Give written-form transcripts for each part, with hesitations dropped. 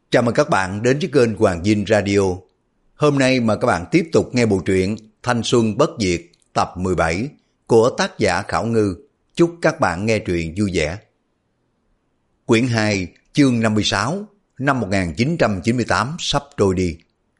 Chào mừng các bạn đến với kênh Hoàng Dinh Radio. Hôm nay mà các bạn tiếp tục nghe bộ truyện Thanh Xuân Bất Diệt tập 17 của tác giả Khảo Ngư. Chúc các bạn nghe truyện vui vẻ. Quyển 2 chương 56 năm 1998 sắp trôi đi.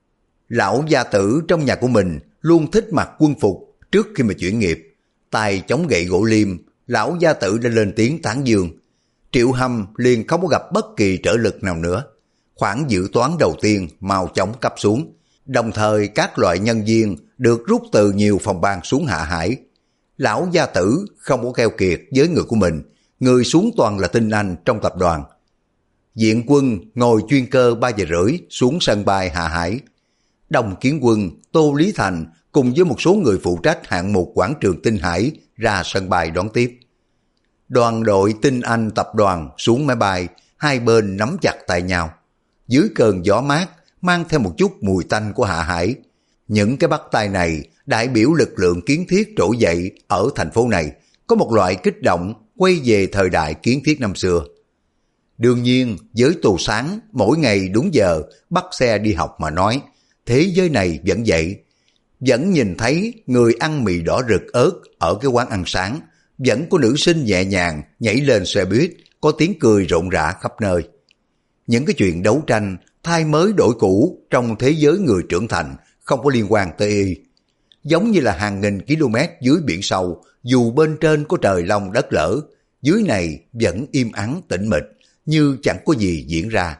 Lão gia tử trong nhà của mình luôn thích mặc quân phục trước khi mà chuyển nghiệp. Tay chống gậy gỗ liêm, lão gia tử đã lên tiếng tán dương. Triệu Hâm liền không có gặp bất kỳ trở lực nào nữa. Khoản dự toán đầu tiên mau chóng cấp xuống, đồng thời các loại nhân viên được rút từ nhiều phòng ban xuống Hạ Hải. Lão gia tử không có keo kiệt với người của mình, người xuống toàn là tinh anh trong tập đoàn. Diện Quân ngồi chuyên cơ 3 giờ rưỡi xuống sân bay Hạ Hải. Đồng Kiến Quân, Tô Lý Thành cùng với một số người phụ trách hạng mục quảng trường Tinh Hải ra sân bay đón tiếp. Đoàn đội tinh anh tập đoàn xuống máy bay, hai bên nắm chặt tay nhau. Dưới cơn gió mát, mang theo một chút mùi tanh của Hạ Hải. Những cái bắt tay này đại biểu lực lượng kiến thiết trỗi dậy ở thành phố này, có một loại kích động quay về thời đại kiến thiết năm xưa. Đương nhiên, với Tô Sáng, mỗi ngày đúng giờ bắt xe đi học mà nói, thế giới này vẫn vậy. Vẫn nhìn thấy người ăn mì đỏ rực ớt ở cái quán ăn sáng, vẫn có nữ sinh nhẹ nhàng nhảy lên xe buýt, có tiếng cười rộn rã khắp nơi. Những cái chuyện đấu tranh, thay mới đổi cũ trong thế giới người trưởng thành không có liên quan tới y. Giống như là hàng nghìn km dưới biển sâu, dù bên trên có trời long đất lở, dưới này vẫn im ắng tĩnh mịch, như chẳng có gì diễn ra.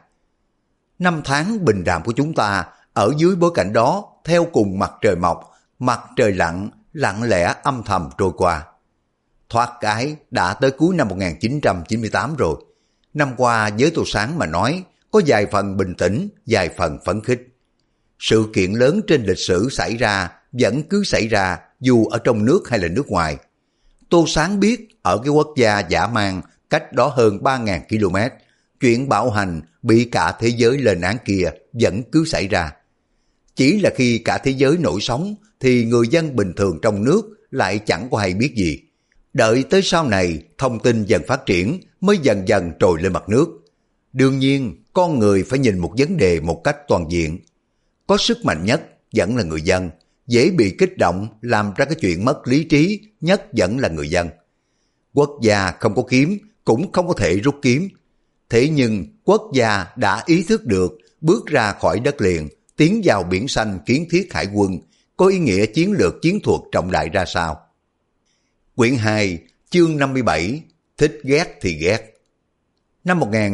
Năm tháng bình đạm của chúng ta ở dưới bối cảnh đó, theo cùng mặt trời mọc, mặt trời lặn, lặng lẽ âm thầm trôi qua. Thoát cái đã tới cuối năm 1998 rồi. Năm qua với Tô Sáng mà nói, có vài phần bình tĩnh, vài phần phấn khích. Sự kiện lớn trên lịch sử xảy ra, vẫn cứ xảy ra dù ở trong nước hay là nước ngoài. Tô Sáng biết ở cái quốc gia dã man cách đó hơn 3.000 km, chuyện bạo hành bị cả thế giới lên án kia vẫn cứ xảy ra. Chỉ là khi cả thế giới nổi sóng thì người dân bình thường trong nước lại chẳng có hay biết gì. Đợi tới sau này thông tin dần phát triển mới dần dần trồi lên mặt nước. Đương nhiên con người phải nhìn một vấn đề một cách toàn diện. Có sức mạnh nhất vẫn là người dân, dễ bị kích động làm ra cái chuyện mất lý trí nhất vẫn là người dân. Quốc gia không có kiếm cũng không có thể rút kiếm. Thế nhưng quốc gia đã ý thức được bước ra khỏi đất liền, tiến vào biển xanh kiến thiết hải quân, có ý nghĩa chiến lược chiến thuật trọng đại ra sao. Quyển 2, chương 57, thích ghét thì ghét. Năm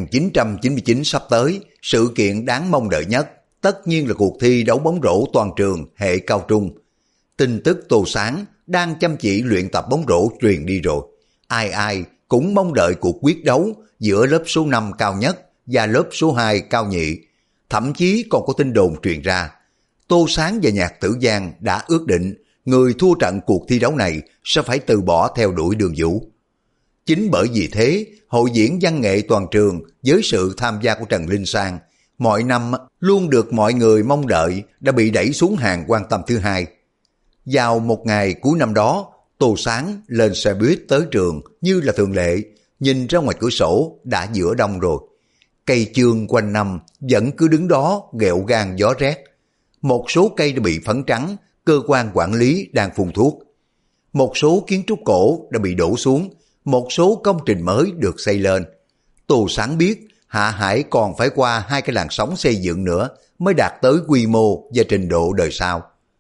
1999 sắp tới, sự kiện đáng mong đợi nhất, tất nhiên là cuộc thi đấu bóng rổ toàn trường hệ cao trung. Tin tức Tô Sáng đang chăm chỉ luyện tập bóng rổ truyền đi rồi. Ai ai cũng mong đợi cuộc quyết đấu giữa lớp số 5 cao nhất và lớp số 2 cao nhị. Thậm chí còn có tin đồn truyền ra. Tô Sáng và Nhạc Tử Giang đã ước định người thua trận cuộc thi đấu này sẽ phải từ bỏ theo đuổi Đường Vũ. Chính bởi vì thế, hội diễn văn nghệ toàn trường với sự tham gia của Trần Linh Sang, mọi năm luôn được mọi người mong đợi đã bị đẩy xuống hàng quan tâm thứ hai. Vào một ngày cuối năm đó, Tô Sáng lên xe buýt tới trường như là thường lệ, nhìn ra ngoài cửa sổ đã giữa đông rồi. Cây chương quanh năm vẫn cứ đứng đó ghẹo gan gió rét. Một số cây đã bị phấn trắng, cơ quan quản lý đang phun thuốc. Một số kiến trúc cổ đã bị đổ xuống, một số công trình mới được xây lên. Tô Sáng biết Hạ Hải còn phải qua hai cái làn sóng xây dựng nữa mới đạt tới quy mô và trình độ đời sau.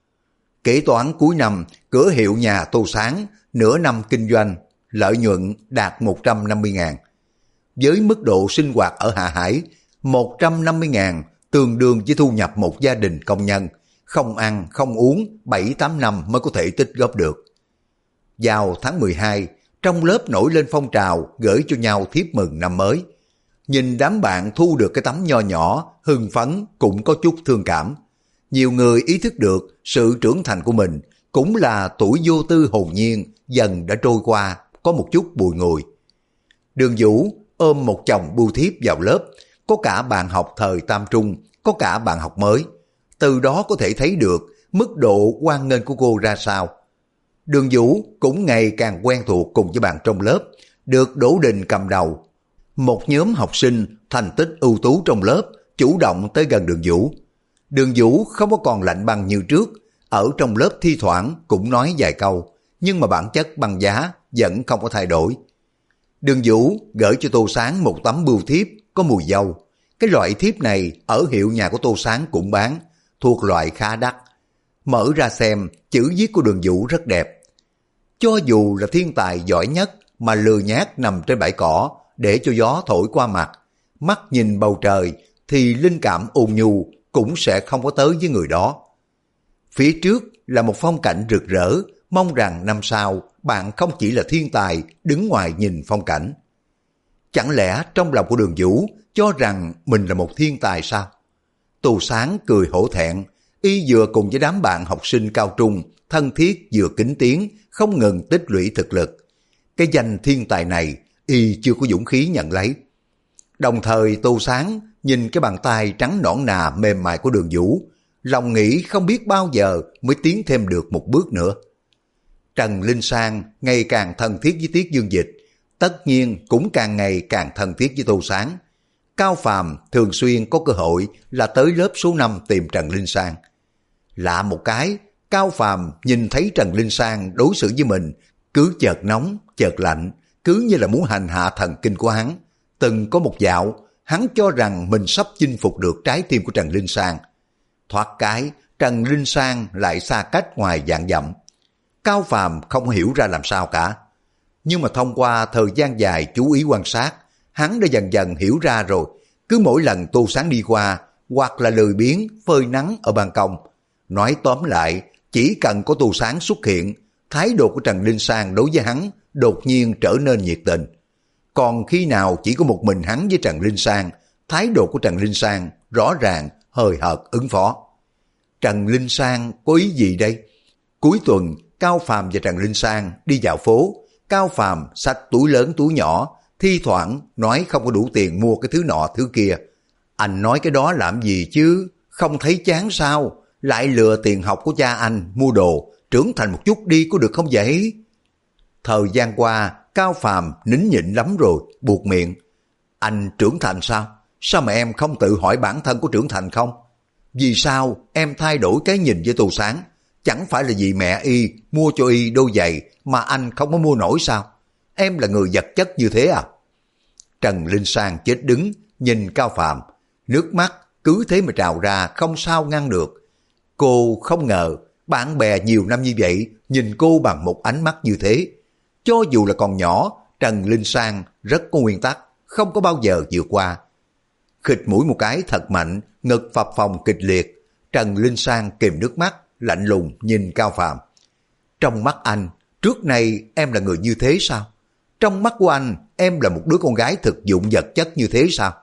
Kế toán cuối năm, cửa hiệu nhà Tô Sáng nửa năm kinh doanh, lợi nhuận đạt 150.000. Với mức độ sinh hoạt ở Hạ Hải, 150.000 tương đương với thu nhập một gia đình công nhân, không ăn, không uống, 7-8 năm mới có thể tích góp được. Vào tháng 12, trong lớp nổi lên phong trào gửi cho nhau thiếp mừng năm mới. Nhìn đám bạn thu được cái tấm nho nhỏ, hưng phấn cũng có chút thương cảm. Nhiều người ý thức được sự trưởng thành của mình cũng là tuổi vô tư hồn nhiên dần đã trôi qua, có một chút bùi ngùi. Đường Vũ ôm một chồng bưu thiếp vào lớp, có cả bạn học thời tam trung, có cả bạn học mới. Từ đó có thể thấy được mức độ hoan nghênh của cô ra sao. Đường Vũ cũng ngày càng quen thuộc cùng với bạn trong lớp, được Đỗ Đình cầm đầu. Một nhóm học sinh thành tích ưu tú trong lớp chủ động tới gần Đường Vũ. Đường Vũ không có còn lạnh băng như trước, ở trong lớp thi thoảng cũng nói vài câu, nhưng mà bản chất băng giá vẫn không có thay đổi. Đường Vũ gửi cho Tô Sáng một tấm bưu thiếp có mùi dâu. Cái loại thiếp này ở hiệu nhà của Tô Sáng cũng bán, thuộc loại khá đắt. Mở ra xem, chữ viết của Đường Vũ rất đẹp. Cho dù là thiên tài giỏi nhất mà lười nhác nằm trên bãi cỏ để cho gió thổi qua mặt, mắt nhìn bầu trời thì linh cảm ôn nhu cũng sẽ không có tới với người đó. Phía trước là một phong cảnh rực rỡ, mong rằng năm sau bạn không chỉ là thiên tài đứng ngoài nhìn phong cảnh. Chẳng lẽ trong lòng của Đường Vũ cho rằng mình là một thiên tài sao? Tô Sáng cười hổ thẹn, y vừa cùng với đám bạn học sinh cao trung thân thiết vừa kính tiếng, không ngừng tích lũy thực lực. Cái danh thiên tài này y chưa có dũng khí nhận lấy. Đồng thời Tô Sáng nhìn cái bàn tay trắng nõn nà mềm mại của Đường Vũ, lòng nghĩ không biết bao giờ mới tiến thêm được một bước nữa. Trần Linh Sang ngày càng thân thiết với Tiết Dương Dịch, tất nhiên cũng càng ngày càng thân thiết với Tô Sáng. Cao Phàm thường xuyên có cơ hội là tới lớp số 5 tìm Trần Linh Sang. Lạ một cái, Cao Phàm nhìn thấy Trần Linh Sang đối xử với mình cứ chợt nóng, chợt lạnh, cứ như là muốn hành hạ thần kinh của hắn. Từng có một dạo, hắn cho rằng mình sắp chinh phục được trái tim của Trần Linh Sang. Thoát cái, Trần Linh Sang lại xa cách ngoài vạn dặm. Cao Phàm không hiểu ra làm sao cả. Nhưng mà thông qua thời gian dài chú ý quan sát, hắn đã dần dần hiểu ra rồi. Cứ mỗi lần Tô Sáng đi qua, hoặc là lười biếng phơi nắng ở ban công. Nói tóm lại, chỉ cần có Tô Sáng xuất hiện, thái độ của Trần Linh Sang đối với hắn đột nhiên trở nên nhiệt tình. Còn khi nào chỉ có một mình hắn với Trần Linh Sang, thái độ của Trần Linh Sang rõ ràng hời hợt ứng phó. Trần Linh Sang có ý gì đây? Cuối tuần, Cao Phàm và Trần Linh Sang đi dạo phố. Cao Phàm xách túi lớn túi nhỏ, thi thoảng nói không có đủ tiền mua cái thứ nọ thứ kia. Anh nói cái đó làm gì chứ? Không thấy chán sao? Lại lừa tiền học của cha anh mua đồ, trưởng thành một chút đi có được không vậy? Thời gian qua, Cao Phàm nín nhịn lắm rồi, buột miệng. Anh trưởng thành sao? Sao mà em không tự hỏi bản thân của trưởng thành không? Vì sao em thay đổi cái nhìn với Tô Sáng? Chẳng phải là vì mẹ y mua cho y đôi giày mà anh không có mua nổi sao? Em là người vật chất như thế à? Trần Linh Sang chết đứng, nhìn Cao Phàm, nước mắt cứ thế mà trào ra không sao ngăn được. Cô không ngờ bạn bè nhiều năm như vậy nhìn cô bằng một ánh mắt như thế. Cho dù là còn nhỏ, Trần Linh Sang rất có nguyên tắc, không có bao giờ vượt qua. Khịt mũi một cái thật mạnh, ngực phập phồng kịch liệt. Trần Linh Sang kìm nước mắt, lạnh lùng nhìn Cao Phàm. Trong mắt anh, trước nay em là người như thế sao? Trong mắt của anh, em là một đứa con gái thực dụng vật chất như thế sao?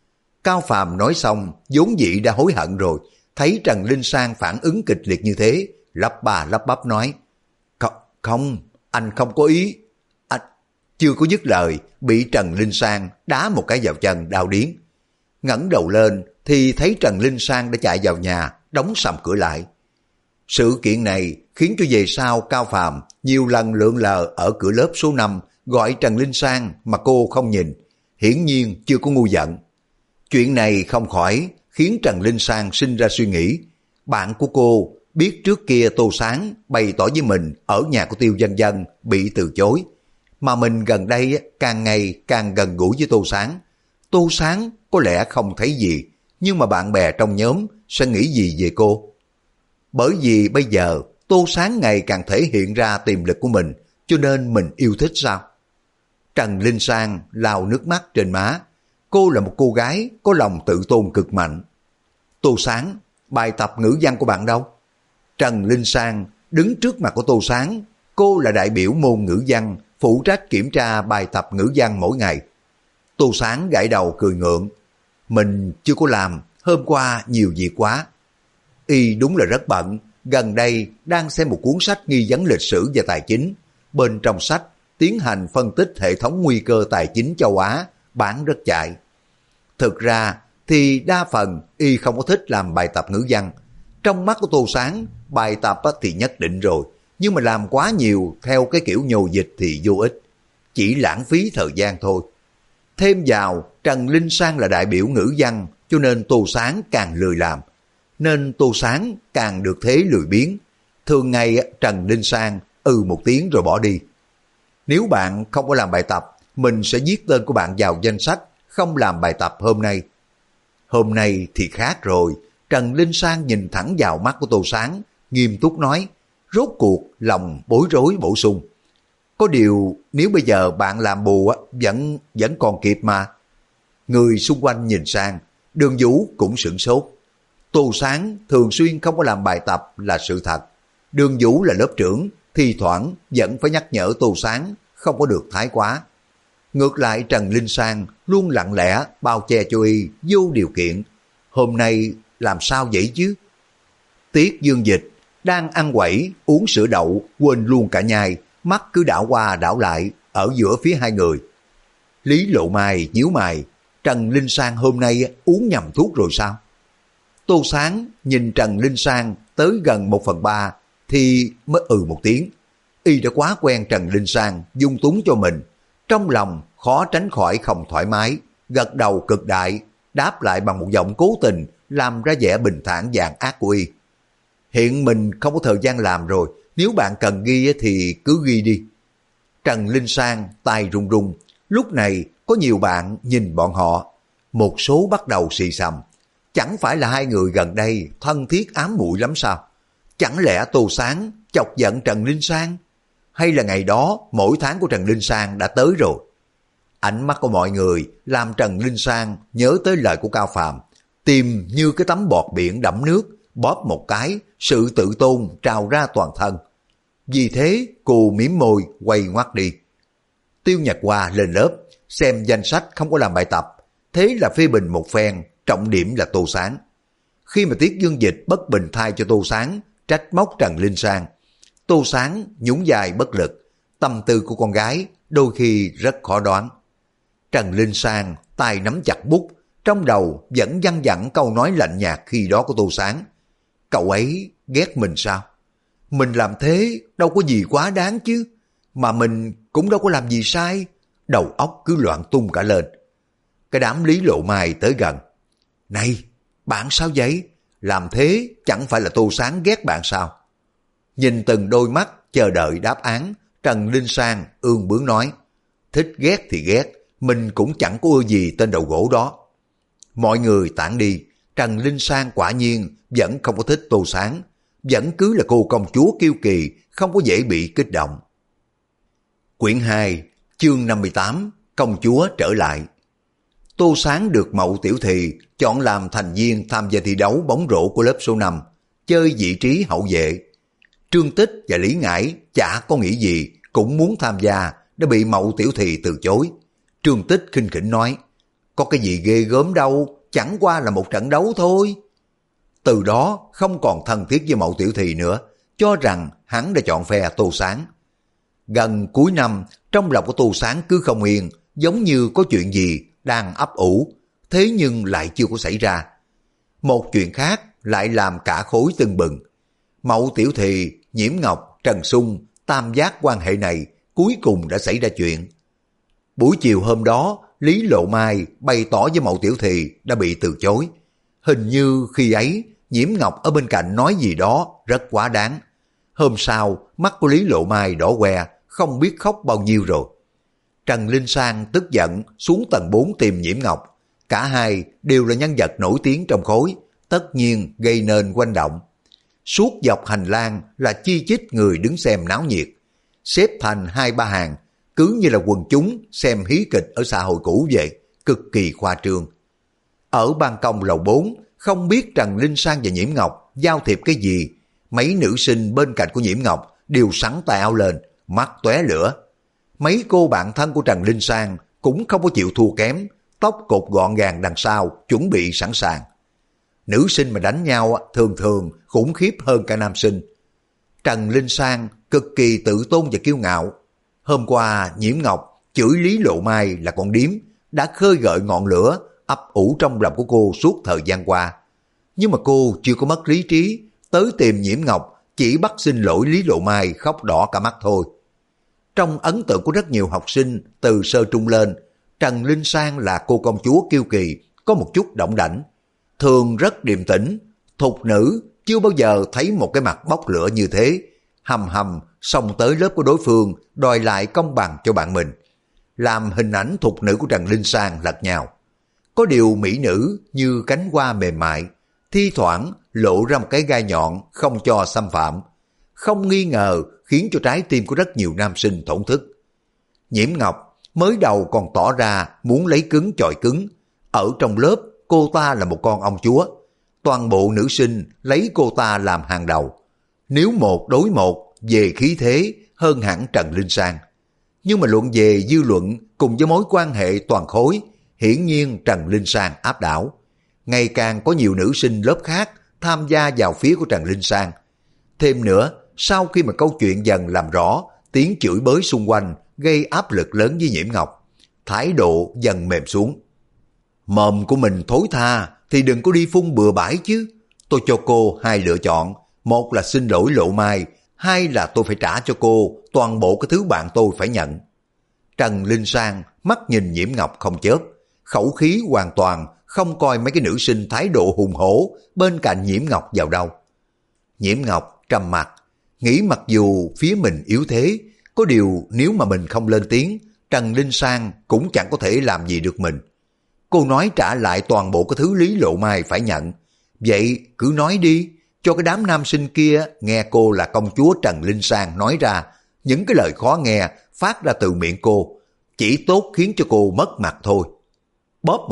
Cao Phàm nói xong, vốn dĩ đã hối hận rồi, thấy Trần Linh Sang phản ứng kịch liệt như thế, lắp bà lắp bắp nói, không, anh không có ý. Anh chưa có dứt lời, bị Trần Linh Sang đá một cái vào chân đau điếng. Ngẩng đầu lên thì thấy Trần Linh Sang đã chạy vào nhà, đóng sầm cửa lại. Sự kiện này khiến cho về sau Cao Phàm nhiều lần lượn lờ ở cửa lớp số 5 gọi Trần Linh Sang mà cô không nhìn, hiển nhiên chưa có ngu giận. Chuyện này không khỏi khiến Trần Linh Sang sinh ra suy nghĩ. Bạn của cô biết trước kia Tô Sáng bày tỏ với mình ở nhà của Tiêu Dân Dân bị từ chối, mà mình gần đây càng ngày càng gần gũi với Tô Sáng. Tô Sáng có lẽ không thấy gì, nhưng mà bạn bè trong nhóm sẽ nghĩ gì về cô? Bởi vì bây giờ Tô Sáng ngày càng thể hiện ra tiềm lực của mình, cho nên mình yêu thích sao? Trần Linh Sang lau nước mắt trên má. Cô là một cô gái có lòng tự tôn cực mạnh. Tô Sáng, bài tập ngữ văn của bạn đâu? Trần Linh Sang đứng trước mặt của Tô Sáng. Cô là đại biểu môn ngữ văn, phụ trách kiểm tra bài tập ngữ văn mỗi ngày. Tô Sáng gãi đầu cười ngượng. Mình chưa có làm, hôm qua nhiều việc quá. Y đúng là rất bận, gần đây đang xem một cuốn sách nghi vấn lịch sử và tài chính. Bên trong sách tiến hành phân tích hệ thống nguy cơ tài chính châu Á, bán rất chạy. Thực ra thì đa phần Y không có thích làm bài tập ngữ văn. Trong mắt của Tô Sáng, bài tập thì nhất định rồi, nhưng mà làm quá nhiều theo cái kiểu nhồi dịch thì vô ích, chỉ lãng phí thời gian thôi. Thêm vào, Trần Linh Sang là đại biểu ngữ văn, cho nên Tô Sáng càng lười làm. Nên Tô Sáng càng được thế lười biếng. Thường ngày Trần Linh Sang một tiếng rồi bỏ đi. Nếu bạn không có làm bài tập, mình sẽ viết tên của bạn vào danh sách không làm bài tập hôm nay. Hôm nay thì khác rồi. Trần Linh Sang nhìn thẳng vào mắt của Tô Sáng, nghiêm túc nói, rốt cuộc lòng bối rối bổ sung. Có điều nếu bây giờ bạn làm bù vẫn còn kịp mà. Người xung quanh nhìn sang, Đường Vũ cũng sửng sốt. Tô Sáng thường xuyên không có làm bài tập là sự thật. Đường Vũ là lớp trưởng, thi thoảng vẫn phải nhắc nhở Tô Sáng không có được thái quá. Ngược lại Trần Linh Sang luôn lặng lẽ bao che cho y vô điều kiện. Hôm nay làm sao vậy chứ? Tiết Dương Dịch đang ăn quẩy uống sữa đậu, quên luôn cả nhai, mắt cứ đảo qua đảo lại ở giữa phía hai người. Lý Lộ Mai nhíu mày, Trần Linh Sang hôm nay uống nhầm thuốc rồi sao? Tô Sáng nhìn Trần Linh Sang tới gần 1/3 thì mới một tiếng. Y đã quá quen Trần Linh Sang dung túng cho mình, trong lòng khó tránh khỏi không thoải mái, gật đầu cực đại, đáp lại bằng một giọng cố tình làm ra vẻ bình thản vàng ác của y. Hiện mình không có thời gian làm rồi, nếu bạn cần ghi thì cứ ghi đi. Trần Linh Sang tay run run, lúc này có nhiều bạn nhìn bọn họ, một số bắt đầu xì xầm. Chẳng phải là hai người gần đây thân thiết ám muội lắm sao? Chẳng lẽ Tô Sáng chọc giận Trần Linh Sang? Hay là ngày đó mỗi tháng của Trần Linh Sang đã tới rồi? Ánh mắt của mọi người làm Trần Linh Sang nhớ tới lời của Cao Phàm, tim như cái tấm bọt biển đẫm nước, bóp một cái, sự tự tôn trào ra toàn thân. Vì thế cô mím môi quay ngoắt đi. Tiêu Nhật Hoa lên lớp, xem danh sách không có làm bài tập, thế là phê bình một phen, trọng điểm là Tô Sáng. Khi mà Tiết Dương Dịch bất bình thay cho Tô Sáng, trách móc Trần Linh Sang, Tô Sáng nhún vai bất lực, tâm tư của con gái đôi khi rất khó đoán. Trần Linh Sang tay nắm chặt bút, trong đầu vẫn văng vẳng câu nói lạnh nhạt khi đó của Tô Sáng. Cậu ấy ghét mình sao? Mình làm thế đâu có gì quá đáng chứ, mà mình cũng đâu có làm gì sai. Đầu óc cứ loạn tung cả lên. Cái đám Lý Lộ Mai tới gần. Này, bạn sao vậy? Làm thế chẳng phải là Tô Sáng ghét bạn sao? Nhìn từng đôi mắt chờ đợi đáp án, Trần Linh Sang ương bướng nói, thích ghét thì ghét, mình cũng chẳng có ưa gì tên đầu gỗ đó. Mọi người tản đi, Trần Linh Sang quả nhiên vẫn không có thích Tô Sáng, vẫn cứ là cô công chúa kiêu kỳ, không có dễ bị kích động. Quyển 2, chương 58, công chúa trở lại. Tô Sáng được Mậu Tiểu Thì chọn làm thành viên tham gia thi đấu bóng rổ của lớp số 5, chơi vị trí hậu vệ. Trương Tích và Lý Ngải chả có nghĩ gì cũng muốn tham gia, đã bị Mậu Tiểu Thì từ chối. Trương Tích khinh khỉnh nói, có cái gì ghê gớm đâu, chẳng qua là một trận đấu thôi. Từ đó không còn thân thiết với Mậu Tiểu Thì nữa, cho rằng hắn đã chọn phe Tô Sáng. Gần cuối năm, trong lòng của Tô Sáng cứ không yên, giống như có chuyện gì đang ấp ủ, thế nhưng lại chưa có xảy ra. Một chuyện khác lại làm cả khối tưng bừng. Mậu Tiểu Thì, Nhiễm Ngọc, Trần Sung, tam giác quan hệ này cuối cùng đã xảy ra chuyện. Buổi chiều hôm đó, Lý Lộ Mai bày tỏ với Mậu Tiểu Thì đã bị từ chối. Hình như khi ấy, Nhiễm Ngọc ở bên cạnh nói gì đó rất quá đáng. Hôm sau, mắt của Lý Lộ Mai đỏ que, không biết khóc bao nhiêu rồi. Trần Linh Sang tức giận xuống tầng 4 tìm Nhiễm Ngọc. Cả hai đều là nhân vật nổi tiếng trong khối, tất nhiên gây nên quanh động. Suốt dọc hành lang là chi chít người đứng xem náo nhiệt, xếp thành 2-3 hàng, cứ như là quần chúng xem hí kịch ở xã hội cũ vậy, cực kỳ khoa trương. Ở ban công lầu 4, không biết Trần Linh Sang và Nhiễm Ngọc giao thiệp cái gì, mấy nữ sinh bên cạnh của Nhiễm Ngọc đều sắn tay áo lên, mắt tóe lửa. Mấy cô bạn thân của Trần Linh Sang cũng không có chịu thua kém, tóc cột gọn gàng đằng sau, chuẩn bị sẵn sàng. Nữ sinh mà đánh nhau thường thường khủng khiếp hơn cả nam sinh. Trần Linh Sang cực kỳ tự tôn và kiêu ngạo. Hôm qua Nhiễm Ngọc chửi Lý Lộ Mai là con điếm, đã khơi gợi ngọn lửa ấp ủ trong lòng của cô suốt thời gian qua. Nhưng mà cô chưa có mất lý trí, tới tìm Nhiễm Ngọc chỉ bắt xin lỗi Lý Lộ Mai khóc đỏ cả mắt thôi. Trong ấn tượng của rất nhiều học sinh từ sơ trung lên, Trần Linh Sang là cô công chúa kiêu kỳ, có một chút đỏng đảnh. thường rất điềm tĩnh, thục nữ chưa bao giờ thấy một cái mặt bốc lửa như thế, hầm hầm xông tới lớp của đối phương đòi lại công bằng cho bạn mình, làm hình ảnh thục nữ của Trần Linh Sang lật nhào. Có điều mỹ nữ như cánh hoa mềm mại, thi thoảng lộ ra một cái gai nhọn không cho xâm phạm, không nghi ngờ khiến cho trái tim của rất nhiều nam sinh thổn thức. Nhiễm Ngọc mới đầu còn tỏ ra muốn lấy cứng chọi cứng, ở trong lớp cô ta là một con ông chúa, toàn bộ nữ sinh lấy cô ta làm hàng đầu, nếu một đối một về khí thế hơn hẳn Trần Linh Sang. Nhưng mà luận về dư luận cùng với mối quan hệ toàn khối, hiển nhiên Trần Linh Sang áp đảo. Ngày càng có nhiều nữ sinh lớp khác tham gia vào phía của Trần Linh Sang. Thêm nữa, sau khi mà câu chuyện dần làm rõ, tiếng chửi bới xung quanh gây áp lực lớn với Nhiễm Ngọc, thái độ dần mềm xuống. Mồm của mình thối tha thì đừng có đi phun bừa bãi chứ. Tôi cho cô hai lựa chọn, một là xin lỗi Lộ Mai, hai là tôi phải trả cho cô toàn bộ cái thứ bạn tôi phải nhận. Trần Linh Sang mắt nhìn Nhiễm Ngọc không chớp, khẩu khí hoàn toàn không coi mấy cái nữ sinh thái độ hùng hổ bên cạnh Nhiễm Ngọc vào đâu. Nhiễm Ngọc trầm mặt, nghĩ mặc dù phía mình yếu thế, có điều nếu mà mình không lên tiếng, Trần Linh Sang cũng chẳng có thể làm gì được mình. Cô nói trả lại toàn bộ cái thứ Lý Lộ Mai phải nhận, vậy cứ nói đi, cho cái đám nam sinh kia nghe cô là công chúa Trần Linh Sang nói ra những cái lời khó nghe phát ra từ miệng cô, chỉ tốt khiến cho cô mất mặt thôi. Bóp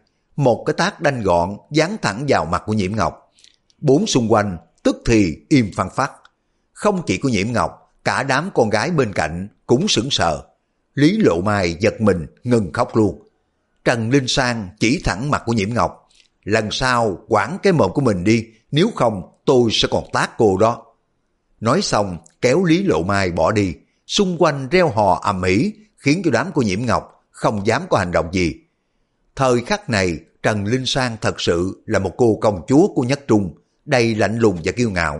một cái tát đanh gọn giáng thẳng vào mặt của Nhiễm Ngọc. Bốn xung quanh tức thì im phăng phắc. Không chỉ có Nhiễm Ngọc, cả đám con gái bên cạnh cũng sững sờ. Lý Lộ Mai giật mình ngừng khóc luôn. Trần Linh Sang chỉ thẳng mặt của Nhiễm Ngọc, lần sau quản cái mồm của mình đi, nếu không tôi sẽ còn tát cô đó. Nói xong kéo Lý Lộ Mai bỏ đi, xung quanh reo hò ầm ĩ, khiến cho đám của Nhiễm Ngọc không dám có hành động gì. Thời khắc này Trần Linh Sang thật sự là một cô công chúa của Nhất Trung, đầy lạnh lùng và kiêu ngạo.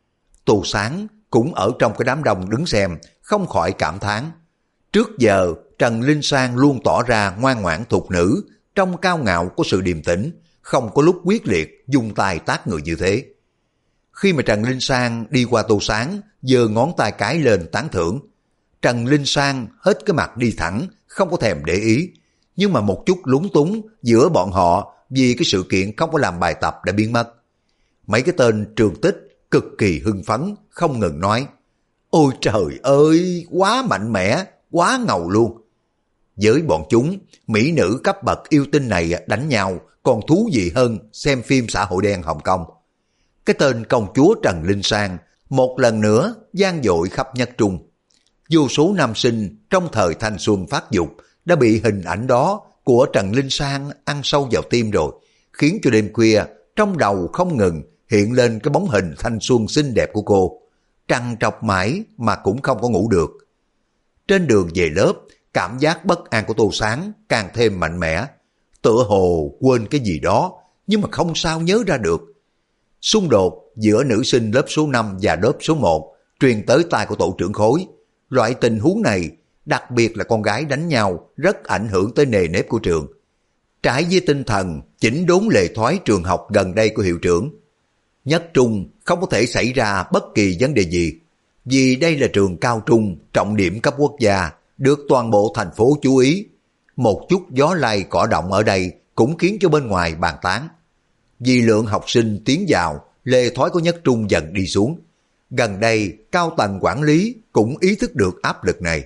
Tô Sáng cũng ở trong cái đám đông đứng xem, không khỏi cảm thán. Trước giờ Trần Linh Sang luôn tỏ ra ngoan ngoãn thục nữ, trong cao ngạo có sự điềm tĩnh, không có lúc quyết liệt dùng tay tát người như thế. Khi mà Trần Linh Sang đi qua Tô Sáng, giơ ngón tay cái lên tán thưởng. Trần Linh Sang hết cái mặt đi thẳng, không có thèm để ý, nhưng mà một chút lúng túng giữa bọn họ vì cái sự kiện không có làm bài tập đã biến mất. Mấy cái tên Trường Tích cực kỳ hưng phấn, không ngừng nói: ôi trời ơi, quá mạnh mẽ, quá ngầu luôn. Với bọn chúng, mỹ nữ cấp bậc yêu tinh này đánh nhau còn thú vị hơn xem phim xã hội đen Hồng Kông. Cái tên công chúa Trần Linh Sang một lần nữa vang dội khắp Nhất Trung. Vô số nam sinh trong thời thanh xuân phát dục đã bị hình ảnh đó của Trần Linh Sang ăn sâu vào tim rồi, khiến cho đêm khuya trong đầu không ngừng hiện lên cái bóng hình thanh xuân xinh đẹp của cô, trằn trọc mãi mà cũng không có ngủ được. Trên đường về lớp, cảm giác bất an của Tô Sáng càng thêm mạnh mẽ, tựa hồ quên cái gì đó nhưng mà không sao nhớ ra được. Xung đột giữa nữ sinh lớp số 5 và lớp số 1 truyền tới tai của tổ trưởng khối. Loại tình huống này, đặc biệt là con gái đánh nhau, rất ảnh hưởng tới nề nếp của trường. Trái với tinh thần chỉnh đốn lề thoái trường học gần đây của hiệu trưởng. Nhất Trung không có thể xảy ra bất kỳ vấn đề gì, vì đây là trường cao trung trọng điểm cấp quốc gia, được toàn bộ thành phố chú ý. Một chút gió lay cỏ động ở đây cũng khiến cho bên ngoài bàn tán. Vì lượng học sinh tiến vào, lề thói của Nhất Trung dần đi xuống. Gần đây, cao tầng quản lý cũng ý thức được áp lực này.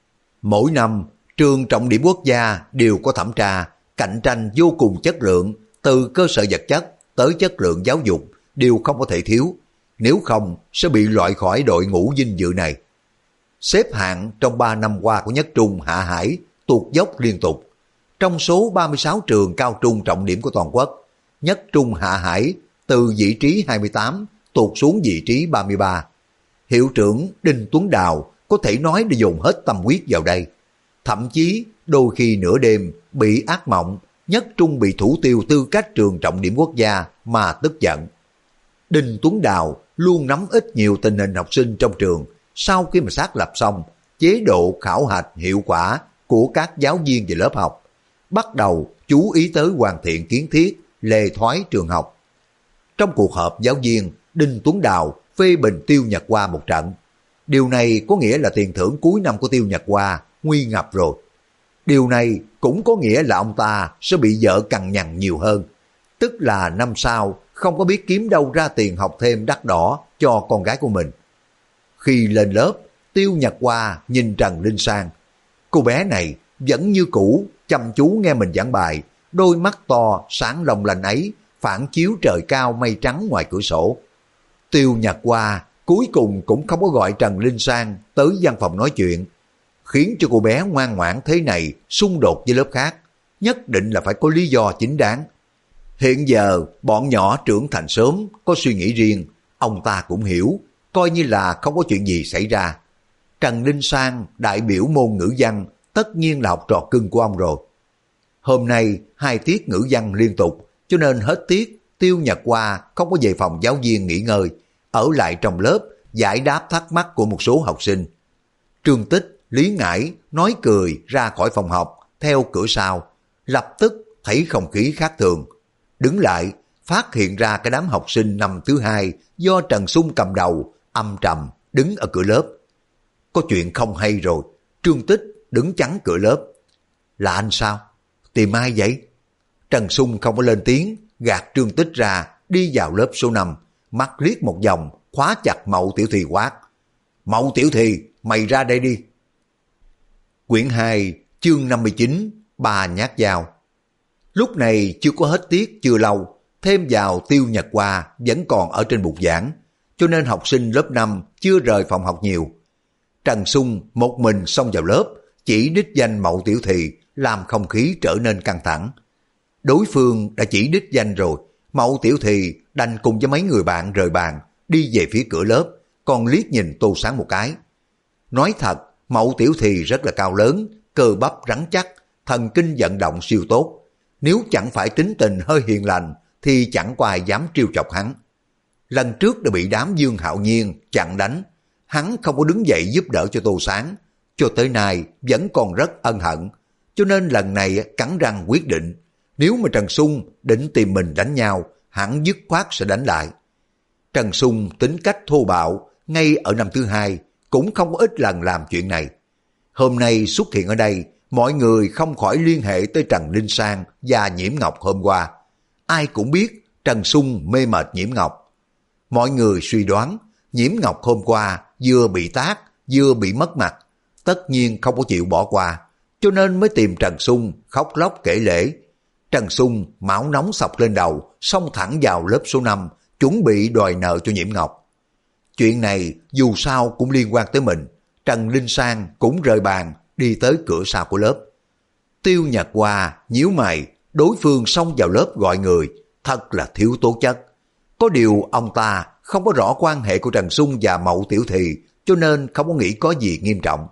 Mỗi năm, trường trọng điểm quốc gia đều có thẩm tra, cạnh tranh vô cùng chất lượng, từ cơ sở vật chất tới chất lượng giáo dục đều không có thể thiếu, nếu không sẽ bị loại khỏi đội ngũ vinh dự này. Xếp hạng trong 3 năm qua của Nhất Trung Hạ Hải tuột dốc liên tục. Trong số 36 trường cao trung trọng điểm của toàn quốc, Nhất Trung Hạ Hải từ vị trí 28 tuột xuống vị trí 33. Hiệu trưởng Đinh Tuấn Đào có thể nói đã dồn hết tâm huyết vào đây. Thậm chí đôi khi nửa đêm bị ác mộng, Nhất Trung bị thủ tiêu tư cách trường trọng điểm quốc gia mà tức giận. Đinh Tuấn Đào luôn nắm ít nhiều tình hình học sinh trong trường. Sau khi mà xác lập xong chế độ khảo hạch hiệu quả của các giáo viên về lớp học, bắt đầu chú ý tới hoàn thiện kiến thiết, lề thoái trường học. Trong cuộc họp giáo viên, Đinh Tuấn Đào phê bình Tiêu Nhật Hoa một trận. Điều này có nghĩa là tiền thưởng cuối năm của Tiêu Nhật Hoa nguy ngập rồi. Điều này cũng có nghĩa là ông ta sẽ bị vợ cằn nhằn nhiều hơn. Tức là năm sau không có biết kiếm đâu ra tiền học thêm đắt đỏ cho con gái của mình. Khi lên lớp, Tiêu Nhật Hoa nhìn Trần Linh Sang. Cô bé này vẫn như cũ, chăm chú nghe mình giảng bài, đôi mắt to sáng long lanh ấy phản chiếu trời cao mây trắng ngoài cửa sổ. Tiêu Nhật Hoa cuối cùng cũng không có gọi Trần Linh Sang tới văn phòng nói chuyện, khiến cho cô bé ngoan ngoãn thế này xung đột với lớp khác, nhất định là phải có lý do chính đáng. Hiện giờ bọn nhỏ trưởng thành sớm, có suy nghĩ riêng, ông ta cũng hiểu, coi như là không có chuyện gì xảy ra. Trần Linh Sang đại biểu môn ngữ văn, tất nhiên là học trò cưng của ông rồi. Hôm nay 2 tiết ngữ văn liên tục, cho nên hết tiết Tiêu Nhật Hoa không có về phòng giáo viên nghỉ ngơi, ở lại trong lớp giải đáp thắc mắc của một số học sinh. Trương Tích, Lý Ngải nói cười ra khỏi phòng học theo cửa sau, lập tức thấy không khí khác thường. Đứng lại, phát hiện ra cái đám học sinh năm thứ 2 do Trần Sung cầm đầu, âm trầm đứng ở cửa lớp. Có chuyện không hay rồi. Trương Tích đứng chắn cửa lớp. Là anh sao? Tìm ai vậy? Trần Sung không có lên tiếng, gạt Trương Tích ra, đi vào lớp số 5, mắt liếc một vòng, khóa chặt Mậu Tiểu Thì quát. Mậu Tiểu Thì, mày ra đây đi. Quyển 2, chương 59, 3 nhát dao. Lúc này chưa có hết tiết chưa lâu, thêm vào Tiêu Nhật Hoa vẫn còn ở trên bục giảng, cho nên học sinh lớp 5 chưa rời phòng học nhiều. Trần Sung một mình xông vào lớp, chỉ đích danh Mậu Tiểu Thì, làm không khí trở nên căng thẳng. Đối phương đã chỉ đích danh rồi, Mậu Tiểu Thì đành cùng với mấy người bạn rời bàn, đi về phía cửa lớp, còn liếc nhìn Tô Sáng một cái. Nói thật, Mậu Tiểu Thì rất là cao lớn, cơ bắp rắn chắc, thần kinh vận động siêu tốt. Nếu chẳng phải tính tình hơi hiền lành, thì chẳng có ai dám trêu chọc hắn. Lần trước đã bị đám Dương Hạo Nhiên chặn đánh, hắn không có đứng dậy giúp đỡ cho Tô Sáng, cho tới nay vẫn còn rất ân hận, cho nên lần này cắn răng quyết định, nếu mà Trần Sung định tìm mình đánh nhau, hắn dứt khoát sẽ đánh lại. Trần Sung tính cách thô bạo, ngay ở năm thứ 2 cũng không có ít lần làm chuyện này. Hôm nay xuất hiện ở đây, mọi người không khỏi liên hệ tới Trần Linh Sang và Nhiễm Ngọc hôm qua. Ai cũng biết Trần Sung mê mệt Nhiễm Ngọc. Mọi người suy đoán Nhiễm Ngọc hôm qua vừa bị tát, vừa bị mất mặt, tất nhiên không có chịu bỏ qua, cho nên mới tìm Trần Sung khóc lóc kể lể. Trần Sung máu nóng sộc lên đầu, xông thẳng vào lớp số 5, chuẩn bị đòi nợ cho Nhiễm Ngọc. Chuyện này dù sao cũng liên quan tới mình. Trần Linh Sang cũng rời bàn, đi tới cửa sau của lớp. Tiêu Nhật Hoa nhíu mày, đối phương xông vào lớp gọi người, thật là thiếu tố chất. Có điều ông ta không có rõ quan hệ của Trần Sung và Mậu Tiểu Thì, cho nên không có nghĩ có gì nghiêm trọng.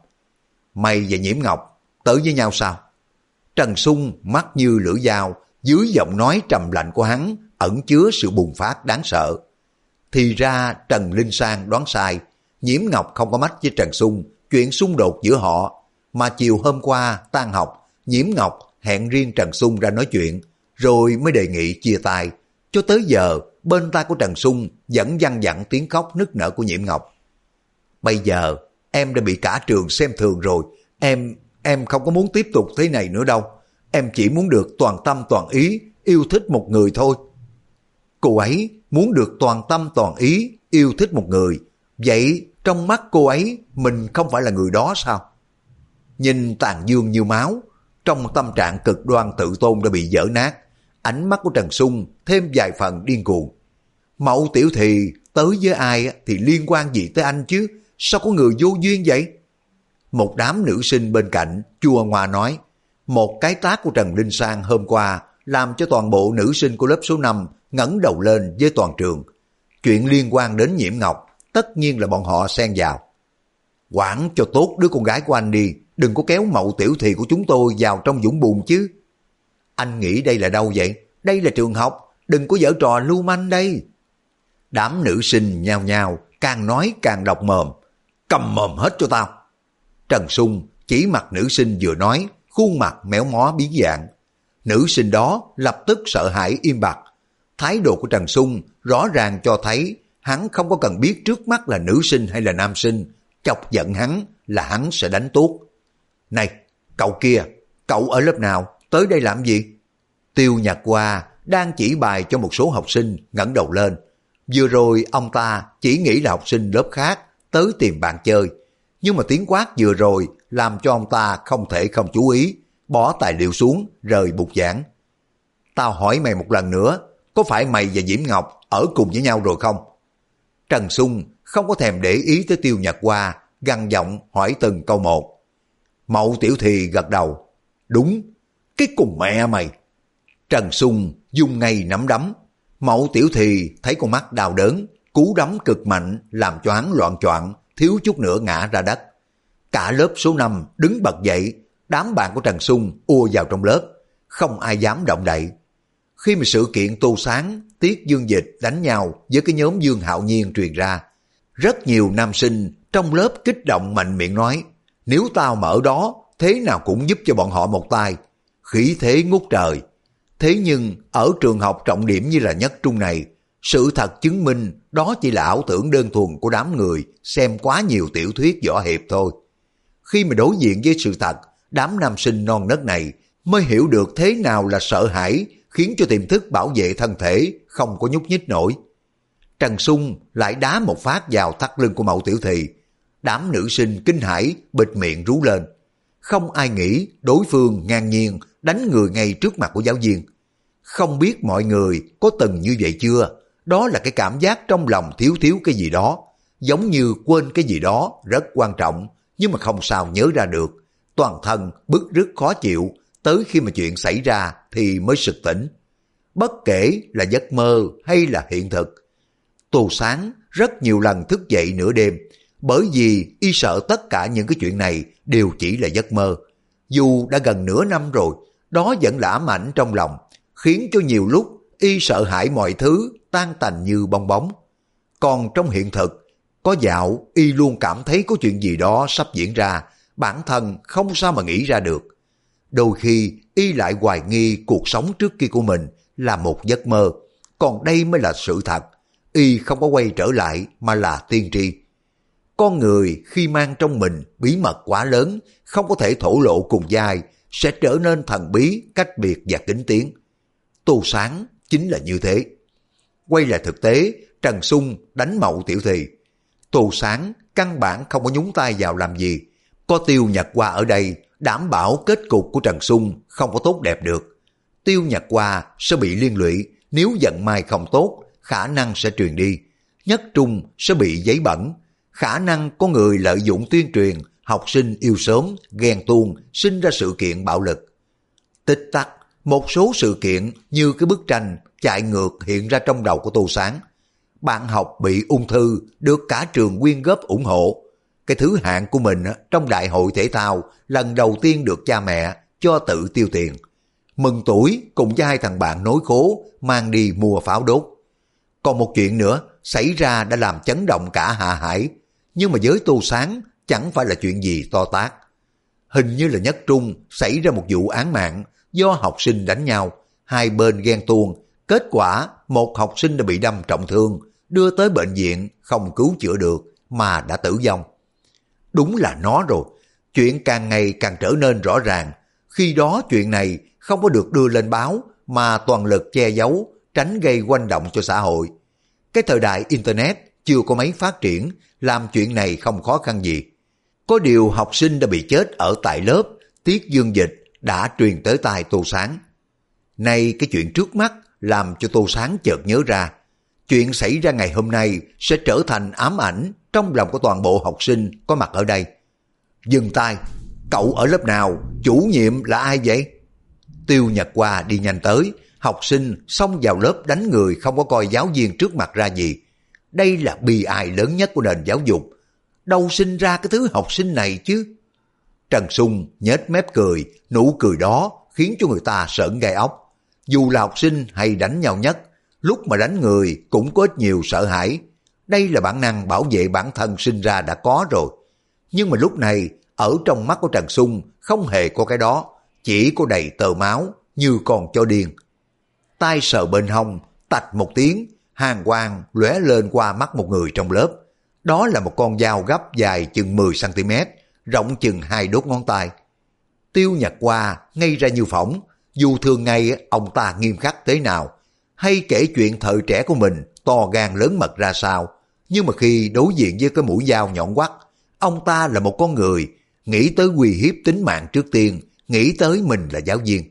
Mày và Nhiễm Ngọc tới với nhau sao? Trần Sung mắt như lưỡi dao, dưới giọng nói trầm lạnh của hắn ẩn chứa sự bùng phát đáng sợ. Thì ra Trần Linh Sang đoán sai, Nhiễm Ngọc không có mách với Trần Sung chuyện xung đột giữa họ, mà chiều hôm qua tan học, Nhiễm Ngọc hẹn riêng Trần Sung ra nói chuyện, rồi mới đề nghị chia tay. Cho tới giờ, bên tai của Trần Sung vẫn văng vẳng tiếng khóc nức nở của Nhiễm Ngọc. Bây giờ, em đã bị cả trường xem thường rồi, em không có muốn tiếp tục thế này nữa đâu. Em chỉ muốn được toàn tâm toàn ý, yêu thích một người thôi. Cô ấy muốn được toàn tâm toàn ý, yêu thích một người. Vậy trong mắt cô ấy, mình không phải là người đó sao? Nhìn tàn dương như máu, trong tâm trạng cực đoan tự tôn đã bị vỡ nát, ánh mắt của Trần Sung thêm vài phần điên cuồng. Mậu Tiểu Thì tới với ai thì liên quan gì tới anh chứ, sao có người vô duyên vậy? Một đám nữ sinh bên cạnh chua ngoa nói, một cái tát của Trần Linh Sang hôm qua làm cho toàn bộ nữ sinh của lớp số 5 ngẩng đầu lên với toàn trường. Chuyện liên quan đến Nhiễm Ngọc, tất nhiên là bọn họ xen vào. Quản cho tốt đứa con gái của anh đi, đừng có kéo Mậu Tiểu Thì của chúng tôi vào trong vũng bùn chứ. Anh nghĩ đây là đâu vậy? Đây là trường học, đừng có giở trò lưu manh đây. Đám nữ sinh nhao nhao, càng nói càng độc mồm. Cầm mồm hết cho tao. Trần Sung chỉ mặt nữ sinh vừa nói, khuôn mặt méo mó biến dạng. Nữ sinh đó lập tức sợ hãi im bặt. Thái độ của Trần Xung rõ ràng cho thấy hắn không có cần biết trước mắt là nữ sinh hay là nam sinh, chọc giận hắn là hắn sẽ đánh tuốt. Này, cậu kia, cậu ở lớp nào, tới đây làm gì? Tiêu Nhật Hoa đang chỉ bài cho một số học sinh ngẩng đầu lên. Vừa rồi ông ta chỉ nghĩ là học sinh lớp khác tới tìm bạn chơi, nhưng mà tiếng quát vừa rồi làm cho ông ta không thể không chú ý, bỏ tài liệu xuống rời bục giảng. Tao hỏi mày một lần nữa, có phải mày và Diễm Ngọc ở cùng với nhau rồi không? Trần Xung không có thèm để ý tới Tiêu Nhật Hoa, gằn giọng hỏi từng câu một. Mậu Tiểu Thì gật đầu. Đúng, cái cùng mẹ mày. Trần Xung dùng ngay nắm đấm. Mậu Tiểu Thì thấy con mắt đau đớn, cú đấm cực mạnh làm cho hắn loạn choạng, thiếu chút nữa ngã ra đất. Cả lớp số 5 đứng bật dậy, đám bạn của Trần Xung ùa vào trong lớp, không ai dám động đậy. Khi mà sự kiện Tô Sáng, Tiết Dương Dịch đánh nhau với cái nhóm Dương Hạo Nhiên truyền ra, rất nhiều nam sinh trong lớp kích động mạnh miệng nói, nếu tao mà ở đó, thế nào cũng giúp cho bọn họ một tay, khí thế ngút trời. Thế nhưng ở trường học trọng điểm như là Nhất Trung này, sự thật chứng minh đó chỉ là ảo tưởng đơn thuần của đám người xem quá nhiều tiểu thuyết võ hiệp thôi. Khi mà đối diện với sự thật, đám nam sinh non nớt này mới hiểu được thế nào là sợ hãi, khiến cho tiềm thức bảo vệ thân thể không có nhúc nhích nổi. Trần Xung lại đá một phát vào thắt lưng của Mậu Tiểu Thì. Đám nữ sinh kinh hãi bịt miệng rú lên. Không ai nghĩ đối phương ngang nhiên đánh người ngay trước mặt của giáo viên. Không biết mọi người có từng như vậy chưa? Đó là cái cảm giác trong lòng thiếu thiếu cái gì đó, giống như quên cái gì đó rất quan trọng, nhưng mà không sao nhớ ra được. Toàn thân bứt rứt khó chịu, tới khi mà chuyện xảy ra thì mới sực tỉnh. Bất kể là giấc mơ hay là hiện thực. Tô Sáng rất nhiều lần thức dậy nửa đêm, bởi vì y sợ tất cả những cái chuyện này đều chỉ là giấc mơ. Dù đã gần nửa năm rồi, đó vẫn là ám ảnh trong lòng, khiến cho nhiều lúc y sợ hãi mọi thứ tan tành như bong bóng. Còn trong hiện thực, có dạo y luôn cảm thấy có chuyện gì đó sắp diễn ra, bản thân không sao mà nghĩ ra được. Đôi khi y lại hoài nghi cuộc sống trước kia của mình là một giấc mơ, còn đây mới là sự thật. Y không có quay trở lại mà là tiên tri. Con người khi mang trong mình bí mật quá lớn, không có thể thổ lộ cùng giai, sẽ trở nên thần bí, cách biệt và kín tiếng. Tô Sáng chính là như thế. Quay lại thực tế, Trần Xung đánh Mậu Tiểu Thì. Tô Sáng căn bản không có nhúng tay vào làm gì. Có Tiêu Nhật Hoa ở đây, đảm bảo kết cục của Trần Xung không có tốt đẹp được. Tiêu Nhật Hoa sẽ bị liên lụy, nếu vận may không tốt, khả năng sẽ truyền đi. Nhất Trung sẽ bị giấy bẩn, khả năng có người lợi dụng tuyên truyền, học sinh yêu sớm, ghen tuông, sinh ra sự kiện bạo lực. Tích tắc, một số sự kiện như cái bức tranh chạy ngược hiện ra trong đầu của Tô Sáng. Bạn học bị ung thư, được cả trường quyên góp ủng hộ. Cái thứ hạng của mình trong đại hội thể thao lần đầu tiên được cha mẹ cho tự tiêu tiền. Mừng tuổi cùng với hai thằng bạn nối khố mang đi mua pháo đốt. Còn một chuyện nữa xảy ra đã làm chấn động cả Hạ Hải, nhưng mà với Tô Sáng chẳng phải là chuyện gì to tát. Hình như là Nhất Trung xảy ra một vụ án mạng do học sinh đánh nhau, hai bên ghen tuông, kết quả một học sinh đã bị đâm trọng thương, đưa tới bệnh viện không cứu chữa được mà đã tử vong. Đúng là nó rồi, chuyện càng ngày càng trở nên rõ ràng. Khi đó chuyện này không có được đưa lên báo mà toàn lực che giấu, tránh gây quanh động cho xã hội. Cái thời đại Internet chưa có mấy phát triển, làm chuyện này không khó khăn gì. Có điều học sinh đã bị chết ở tại lớp, Tiết Dương Dịch đã truyền tới tai Tô Sáng. Nay cái chuyện trước mắt làm cho Tô Sáng chợt nhớ ra, chuyện xảy ra ngày hôm nay sẽ trở thành ám ảnh trong lòng của toàn bộ học sinh có mặt ở đây. Dừng tay, cậu ở lớp nào, chủ nhiệm là ai vậy? Tiêu Nhật Hoa đi nhanh tới, học sinh xông vào lớp đánh người không có coi giáo viên trước mặt ra gì. Đây là bi ai lớn nhất của nền giáo dục. Đâu sinh ra cái thứ học sinh này chứ? Trần Xung nhếch mép cười, nụ cười đó khiến cho người ta sởn gai óc. Dù là học sinh hay đánh nhau nhất, lúc mà đánh người cũng có ít nhiều sợ hãi. Đây là bản năng bảo vệ bản thân sinh ra đã có rồi. Nhưng mà lúc này, ở trong mắt của Trần Xung không hề có cái đó, chỉ có đầy tơ máu, như con chó điên. Tay sờ bên hông, tạch một tiếng, hàn quang lóe lên qua mắt một người trong lớp. Đó là một con dao gấp dài chừng 10cm, rộng chừng 2 đốt ngón tay. Tiêu Nhật Hoa ngây ra như phỏng, dù thường ngày ông ta nghiêm khắc thế nào, hay kể chuyện thời trẻ của mình to gan lớn mật ra sao, nhưng mà khi đối diện với cái mũi dao nhọn quắt, ông ta là một con người, nghĩ tới uy hiếp tính mạng trước tiên, nghĩ tới mình là giáo viên.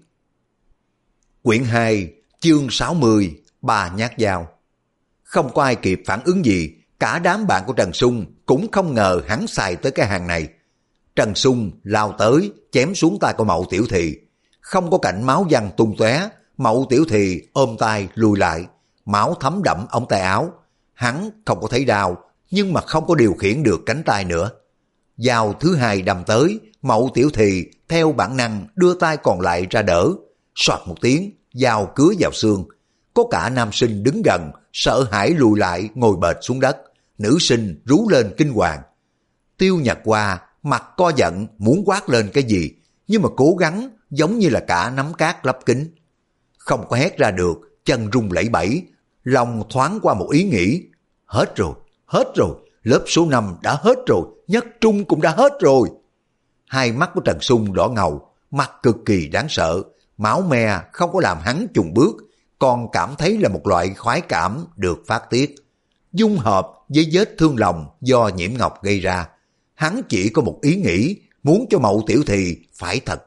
Quyển 2, chương 60, 3 nhát dao. Không có ai kịp phản ứng gì, cả đám bạn của Trần Sung cũng không ngờ hắn xài tới cái hàng này. Trần Sung lao tới, chém xuống tay của Mậu Tiểu Thì. Không có cảnh máu văng tung tóe, Mậu Tiểu Thì ôm tay lùi lại, máu thấm đẫm ống tay áo. Hắn không có thấy đau, nhưng mà không có điều khiển được cánh tay nữa. Dao thứ hai đâm tới, Mậu Tiểu Thì theo bản năng đưa tay còn lại ra đỡ. Soạt một tiếng, dao cứa vào xương. Có cả nam sinh đứng gần, sợ hãi lùi lại ngồi bệt xuống đất. Nữ sinh rú lên kinh hoàng. Tiêu Nhật Hoa mặt co giận muốn quát lên cái gì, nhưng mà cố gắng giống như là cả nắm cát lấp kính. Không có hét ra được, chân run lẩy bẩy, lòng thoáng qua một ý nghĩ. Hết rồi, lớp số 5 đã hết rồi, nhất trung cũng đã hết rồi. Hai mắt của Trần Sung đỏ ngầu, mặt cực kỳ đáng sợ, máu me không có làm hắn chùng bước, còn cảm thấy là một loại khoái cảm được phát tiết. Dung hợp với vết thương lòng do Nhiễm Ngọc gây ra, hắn chỉ có một ý nghĩ, muốn cho Mậu Tiểu Thì phải thật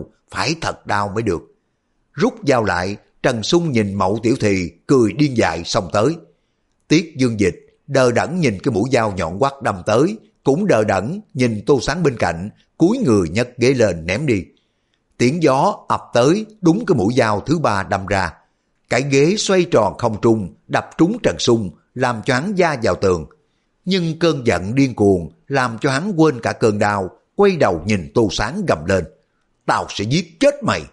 đau mới được. Rút dao lại, Trần Sung nhìn Mậu Tiểu Thì cười điên dại xông tới. Tiết Dương Dịch đờ đẫn nhìn cái mũi dao nhọn quắt đâm tới, cũng đờ đẫn nhìn Tô Sáng bên cạnh, cúi người nhấc ghế lên ném đi. Tiếng gió ập tới, đúng cái mũi dao thứ ba đâm ra. Cái ghế xoay tròn không trung, đập trúng Trần Sung, làm cho hắn va vào tường. Nhưng cơn giận điên cuồng làm cho hắn quên cả cơn đau, quay đầu nhìn Tô Sáng gầm lên. Tao sẽ giết chết mày.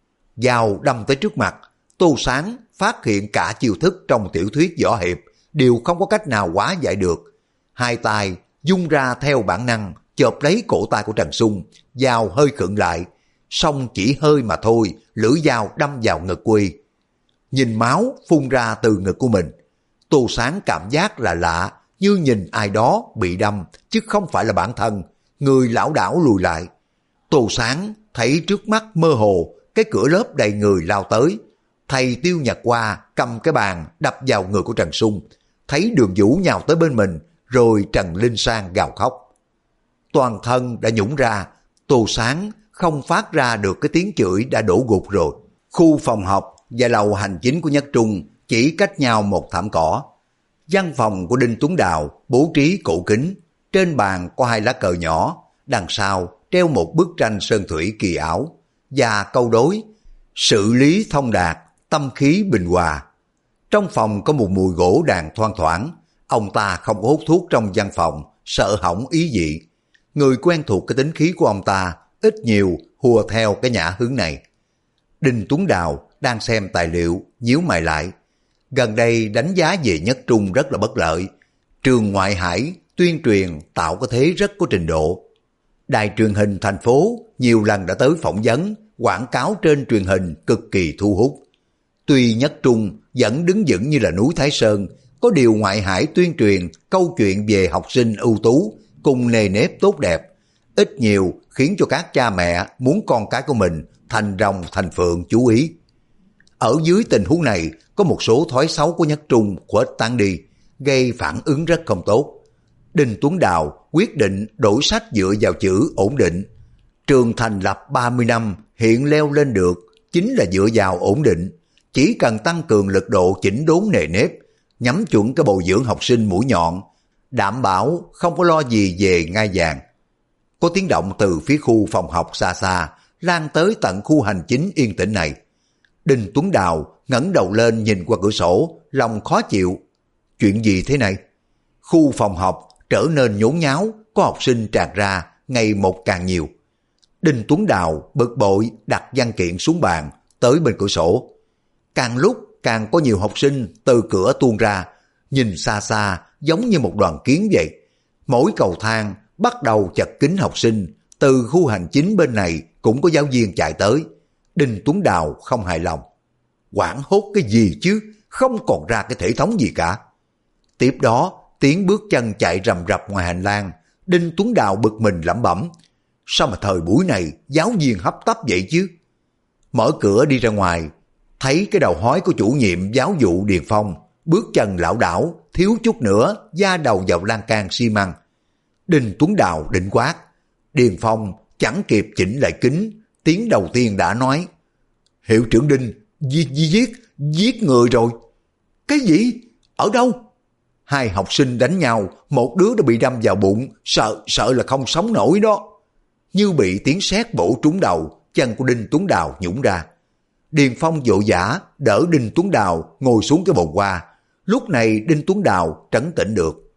Dao đâm tới trước mặt, Tô Sáng phát hiện cả chiêu thức trong tiểu thuyết võ hiệp đều không có cách nào hóa giải được. Hai tay dung ra theo bản năng, chộp lấy cổ tay của Trần Sung, dao hơi khựng lại, song chỉ hơi mà thôi, lưỡi dao đâm vào ngực của y. Nhìn máu phun ra từ ngực của mình, Tô Sáng cảm giác là lạ, như nhìn ai đó bị đâm, chứ không phải là bản thân, người lảo đảo lùi lại. Tô Sáng thấy trước mắt mơ hồ, cái cửa lớp đầy người lao tới. Thầy Tiêu Nhật Hoa cầm cái bàn đập vào người của Trần Sung, thấy Đường Vũ nhào tới bên mình, rồi Trần Linh Sang gào khóc. Toàn thân đã nhũng ra, Tô Sáng không phát ra được cái tiếng chửi đã đổ gục rồi. Khu phòng học và lầu hành chính của Nhất Trung chỉ cách nhau một thảm cỏ. Văn phòng của Đinh Tuấn Đào bố trí cổ kính, trên bàn có 2 lá cờ nhỏ, đằng sau treo một bức tranh sơn thủy kỳ ảo và câu đối: sự lý thông đạt, tâm khí bình hòa. Trong phòng có một mùi gỗ đàn thoang thoảng, ông ta không có hút thuốc trong văn phòng, sợ hỏng ý dị. Người quen thuộc cái tính khí của ông ta, ít nhiều hùa theo cái nhã hứng này. Đinh Tuấn Đào đang xem tài liệu, nhíu mày lại. Gần đây đánh giá về Nhất Trung rất là bất lợi. Trường ngoại hải tuyên truyền tạo có thế rất có trình độ. Đài truyền hình thành phố nhiều lần đã tới phỏng vấn, quảng cáo trên truyền hình cực kỳ thu hút. Tuy Nhất Trung vẫn đứng vững như là núi Thái Sơn, có điều ngoại hải tuyên truyền câu chuyện về học sinh ưu tú cùng nề nếp tốt đẹp, ít nhiều khiến cho các cha mẹ muốn con cái của mình thành rồng thành phượng chú ý. Ở dưới tình huống này, có một số thói xấu của Nhất Trung khuếch tán đi, gây phản ứng rất không tốt. Đinh Tuấn Đào quyết định đổi sách dựa vào chữ ổn định. Trường thành lập 30 năm hiện leo lên được chính là dựa vào ổn định. Chỉ cần tăng cường lực độ chỉnh đốn nề nếp, nhắm chuẩn cái bồi dưỡng học sinh mũi nhọn, đảm bảo không có lo gì về ngai vàng. Có tiếng động từ phía khu phòng học xa xa lan tới tận khu hành chính yên tĩnh này. Đinh Tuấn Đào ngẩng đầu lên nhìn qua cửa sổ, lòng khó chịu. Chuyện gì thế này? Khu phòng học trở nên nhốn nháo, có học sinh tràn ra ngày một càng nhiều. Đinh Tuấn Đào bực bội đặt văn kiện xuống bàn, tới bên cửa sổ. Càng lúc càng có nhiều học sinh từ cửa tuôn ra, nhìn xa xa giống như một đoàn kiến vậy. Mỗi cầu thang bắt đầu chật kín học sinh, từ khu hành chính bên này cũng có giáo viên chạy tới. Đinh Tuấn Đào không hài lòng. Hoảng hốt cái gì chứ, không còn ra cái thể thống gì cả. Tiếp đó, tiếng bước chân chạy rầm rập ngoài hành lang. Đinh Tuấn Đào bực mình lẩm bẩm. Sao mà thời buổi này giáo viên hấp tấp vậy chứ? Mở cửa đi ra ngoài, thấy cái đầu hói của chủ nhiệm giáo vụ Điền Phong, bước chân lảo đảo, thiếu chút nữa da đầu vào lan can xi măng. Đinh Tuấn Đào định quát. Điền Phong chẳng kịp chỉnh lại kính, tiếng đầu tiên đã nói. Hiệu trưởng Đinh, giết người rồi. Cái gì? Ở đâu? Hai học sinh đánh nhau, một đứa đã bị đâm vào bụng, sợ là không sống nổi đó. Như bị tiếng sét bổ trúng đầu, chân của Đinh Tuấn Đào nhũng ra. Điền Phong vội vã đỡ Đinh Tuấn Đào ngồi xuống cái bồn hoa. Lúc này Đinh Tuấn Đào trấn tĩnh được.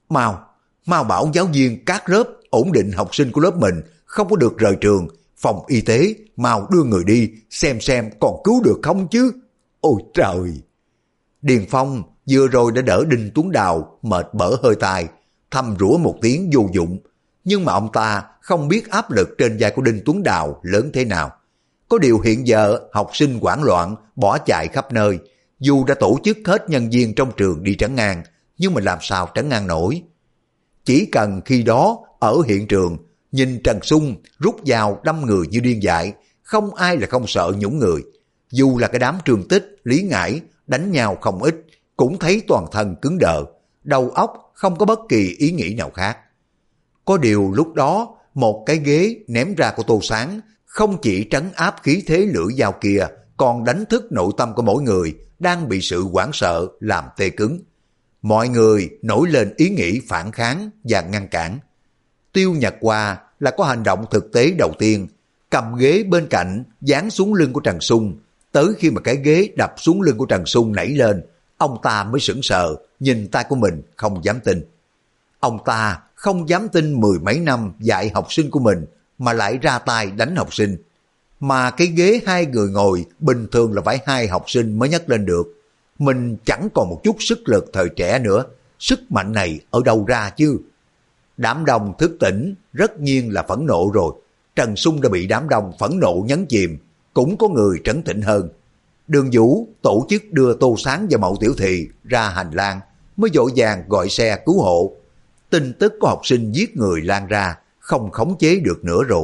Mau bảo giáo viên các lớp ổn định học sinh của lớp mình không có được rời trường. Phòng y tế mau đưa người đi xem còn cứu được không chứ. Ôi trời! Điền Phong vừa rồi đã đỡ Đinh Tuấn Đào mệt bở hơi tai, thầm rủa một tiếng vô dụng. Nhưng mà ông ta không biết áp lực trên vai của Đinh Tuấn Đào lớn thế nào. Có điều hiện giờ học sinh hoảng loạn bỏ chạy khắp nơi. Dù đã tổ chức hết nhân viên trong trường đi trấn an, nhưng mà làm sao trấn an nổi. Chỉ cần khi đó ở hiện trường, nhìn Trần Xung rút dao đâm người như điên dại, không ai là không sợ nhũng người. Dù là cái đám Trường Tích, Lý Ngải đánh nhau không ít, cũng thấy toàn thân cứng đờ, đầu óc không có bất kỳ ý nghĩ nào khác. Có điều lúc đó, một cái ghế ném ra của Tô Sáng không chỉ trấn áp khí thế lưỡi dao kia, còn đánh thức nội tâm của mỗi người đang bị sự hoảng sợ làm tê cứng. Mọi người nổi lên ý nghĩ phản kháng và ngăn cản. Tiêu Nhật Hoa là có hành động thực tế đầu tiên, cầm ghế bên cạnh dán xuống lưng của Trần Xung. Tới khi mà cái ghế đập xuống lưng của Trần Xung nảy lên, ông ta mới sững sờ, nhìn tay của mình không dám tin. Ông ta không dám tin mười mấy năm dạy học sinh của mình mà lại ra tay đánh học sinh. Mà cái ghế hai người ngồi bình thường là phải hai học sinh mới nhấc lên được. Mình chẳng còn một chút sức lực thời trẻ nữa, sức mạnh này ở đâu ra chứ? Đám đông thức tỉnh, rất nhiên là phẫn nộ rồi. Trần Xung đã bị đám đông phẫn nộ nhấn chìm, cũng có người trấn tĩnh hơn. Đường Vũ tổ chức đưa Tô Sáng và Mậu Tiểu Thị ra hành lang, mới vội vàng gọi xe cứu hộ. Tin tức có học sinh giết người lan ra, không khống chế được nữa rồi.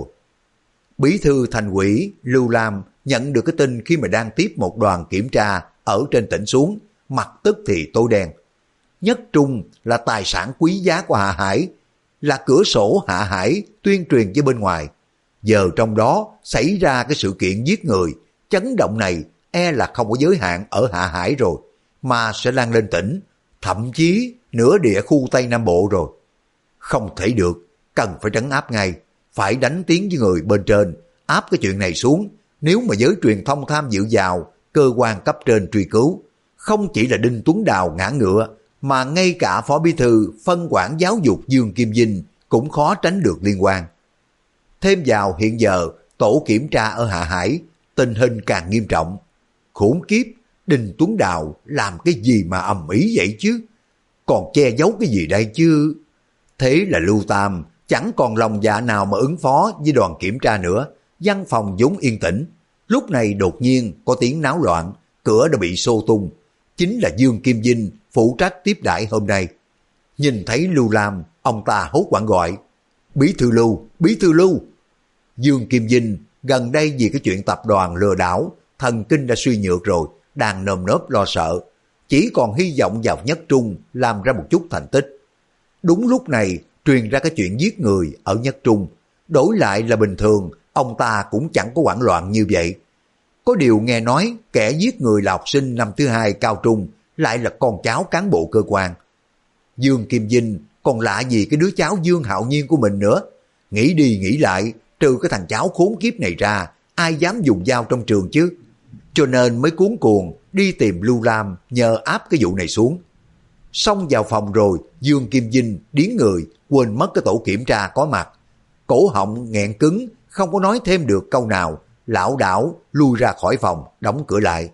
Bí thư thành ủy Lưu Lam nhận được cái tin khi mà đang tiếp một đoàn kiểm tra ở trên tỉnh xuống, mặt tức thì tối đen. Nhất Trung là tài sản quý giá của Hạ Hải, là cửa sổ Hạ Hải tuyên truyền với bên ngoài. Giờ trong đó xảy ra cái sự kiện giết người, chấn động này e là không có giới hạn ở Hạ Hải rồi, mà sẽ lan lên tỉnh, thậm chí nửa địa khu Tây Nam Bộ rồi. Không thể được, cần phải trấn áp ngay, phải đánh tiếng với người bên trên, áp cái chuyện này xuống. Nếu mà giới truyền thông tham dự vào, cơ quan cấp trên truy cứu, không chỉ là Đinh Tuấn Đào ngã ngựa, mà ngay cả Phó Bí thư phân quản giáo dục Dương Kim Vinh cũng khó tránh được liên quan. Thêm vào hiện giờ, tổ kiểm tra ở Hạ Hải, tình hình càng nghiêm trọng. Khủng khiếp, Đinh Tuấn Đào làm cái gì mà ầm ĩ vậy chứ? Còn che giấu cái gì đây chứ? Thế là Lưu Tam chẳng còn lòng dạ nào mà ứng phó với đoàn kiểm tra nữa. Văn phòng vốn yên tĩnh, lúc này đột nhiên có tiếng náo loạn, cửa đã bị xô tung. Chính là Dương Kim Vinh phụ trách tiếp đãi hôm nay. Nhìn thấy Lưu Lam, ông ta hốt hoảng gọi, Bí thư Lưu, Bí thư Lưu. Dương Kim Vinh gần đây vì cái chuyện tập đoàn lừa đảo, thần kinh đã suy nhược rồi, đang nơm nớp lo sợ, chỉ còn hy vọng vào Nhất Trung làm ra một chút thành tích. Đúng lúc này truyền ra cái chuyện giết người ở Nhất Trung, đổi lại là bình thường, ông ta cũng chẳng có hoảng loạn như vậy. Có điều nghe nói kẻ giết người là học sinh năm thứ 2 cao trung, lại là con cháu cán bộ cơ quan. Dương Kim Vinh còn lạ gì cái đứa cháu Dương Hạo Nhiên của mình nữa. Nghĩ đi nghĩ lại, trừ cái thằng cháu khốn kiếp này ra, ai dám dùng dao trong trường chứ? Cho nên mới cuống cuồng đi tìm Lưu Lam nhờ áp cái vụ này xuống. Xong vào phòng rồi, Dương Kim Vinh điến người, quên mất cái tổ kiểm tra có mặt. Cổ họng nghẹn cứng, không có nói thêm được câu nào, lảo đảo lui ra khỏi phòng, đóng cửa lại.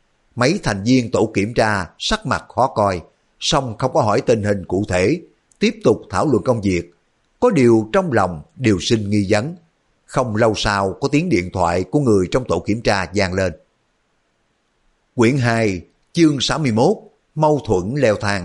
Mấy thành viên tổ kiểm tra sắc mặt khó coi, song không có hỏi tình hình cụ thể, tiếp tục thảo luận công việc. Có điều trong lòng đều sinh nghi vấn. Không lâu sau có tiếng điện thoại của người trong tổ kiểm tra vang lên. Quyển 2, chương 61, mâu thuẫn leo thang.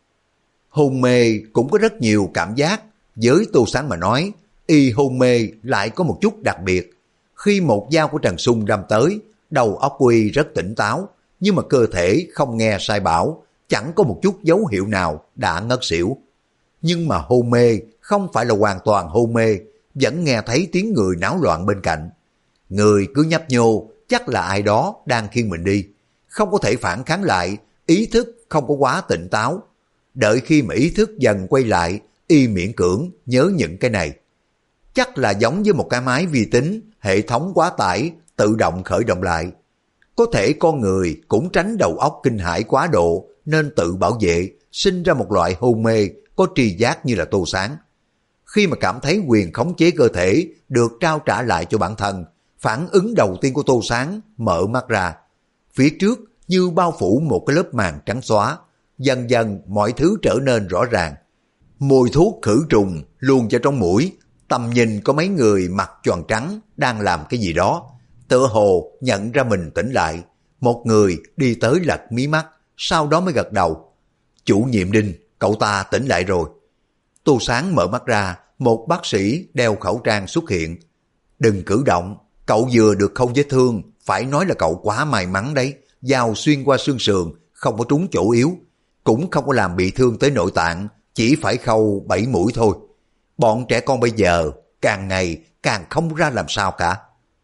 Hôn mê cũng có rất nhiều cảm giác, với Tô Sáng mà nói, y hôn mê lại có một chút đặc biệt. Khi một dao của Trần Sung đâm tới, đầu óc của y rất tỉnh táo, nhưng mà cơ thể không nghe sai bảo, chẳng có một chút dấu hiệu nào đã ngất xỉu. Nhưng mà hôn mê không phải là hoàn toàn hôn mê, vẫn nghe thấy tiếng người náo loạn bên cạnh. Người cứ nhấp nhô, chắc là ai đó đang khiêng mình đi. Không có thể phản kháng lại, ý thức không có quá tỉnh táo. Đợi khi mà ý thức dần quay lại, y miễn cưỡng nhớ những cái này. Chắc là giống với một cái máy vi tính, hệ thống quá tải, tự động khởi động lại. Có thể con người cũng tránh đầu óc kinh hãi quá độ, nên tự bảo vệ, sinh ra một loại hôn mê, có tri giác như là Tô Sáng. Khi mà cảm thấy quyền khống chế cơ thể được trao trả lại cho bản thân, phản ứng đầu tiên của Tô Sáng mở mắt ra. Phía trước như bao phủ một cái lớp màn trắng xóa, dần dần mọi thứ trở nên rõ ràng. Mùi thuốc khử trùng luôn vào trong mũi, tầm nhìn có mấy người mặc choàng trắng đang làm cái gì đó. Tựa hồ nhận ra mình tỉnh lại, một người đi tới lật mí mắt, sau đó mới gật đầu. Chủ nhiệm Đinh, cậu ta tỉnh lại rồi. Tô Sáng mở mắt ra, một bác sĩ đeo khẩu trang xuất hiện. Đừng cử động, cậu vừa được không vết thương, phải nói là cậu quá may mắn đấy. Dao xuyên qua xương sườn, không có trúng chỗ yếu, cũng không có làm bị thương tới nội tạng, chỉ phải khâu 7 mũi thôi. Bọn trẻ con bây giờ càng ngày càng không ra làm sao cả.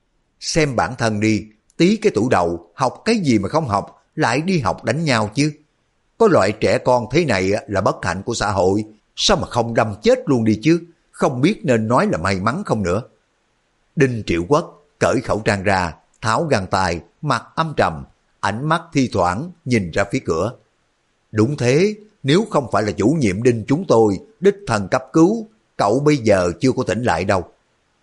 Xem bản thân đi, tí cái tuổi đầu học cái gì mà không học, lại đi học đánh nhau chứ. Có loại trẻ con thế này là bất hạnh của xã hội, sao mà không đâm chết luôn đi chứ, không biết nên nói là may mắn không nữa. Đinh Triệu Quốc cởi khẩu trang ra, tháo găng tay, mặt âm trầm, ánh mắt thi thoảng nhìn ra phía cửa. Đúng thế, nếu không phải là chủ nhiệm Đinh chúng tôi đích thân cấp cứu, cậu bây giờ chưa có tỉnh lại đâu.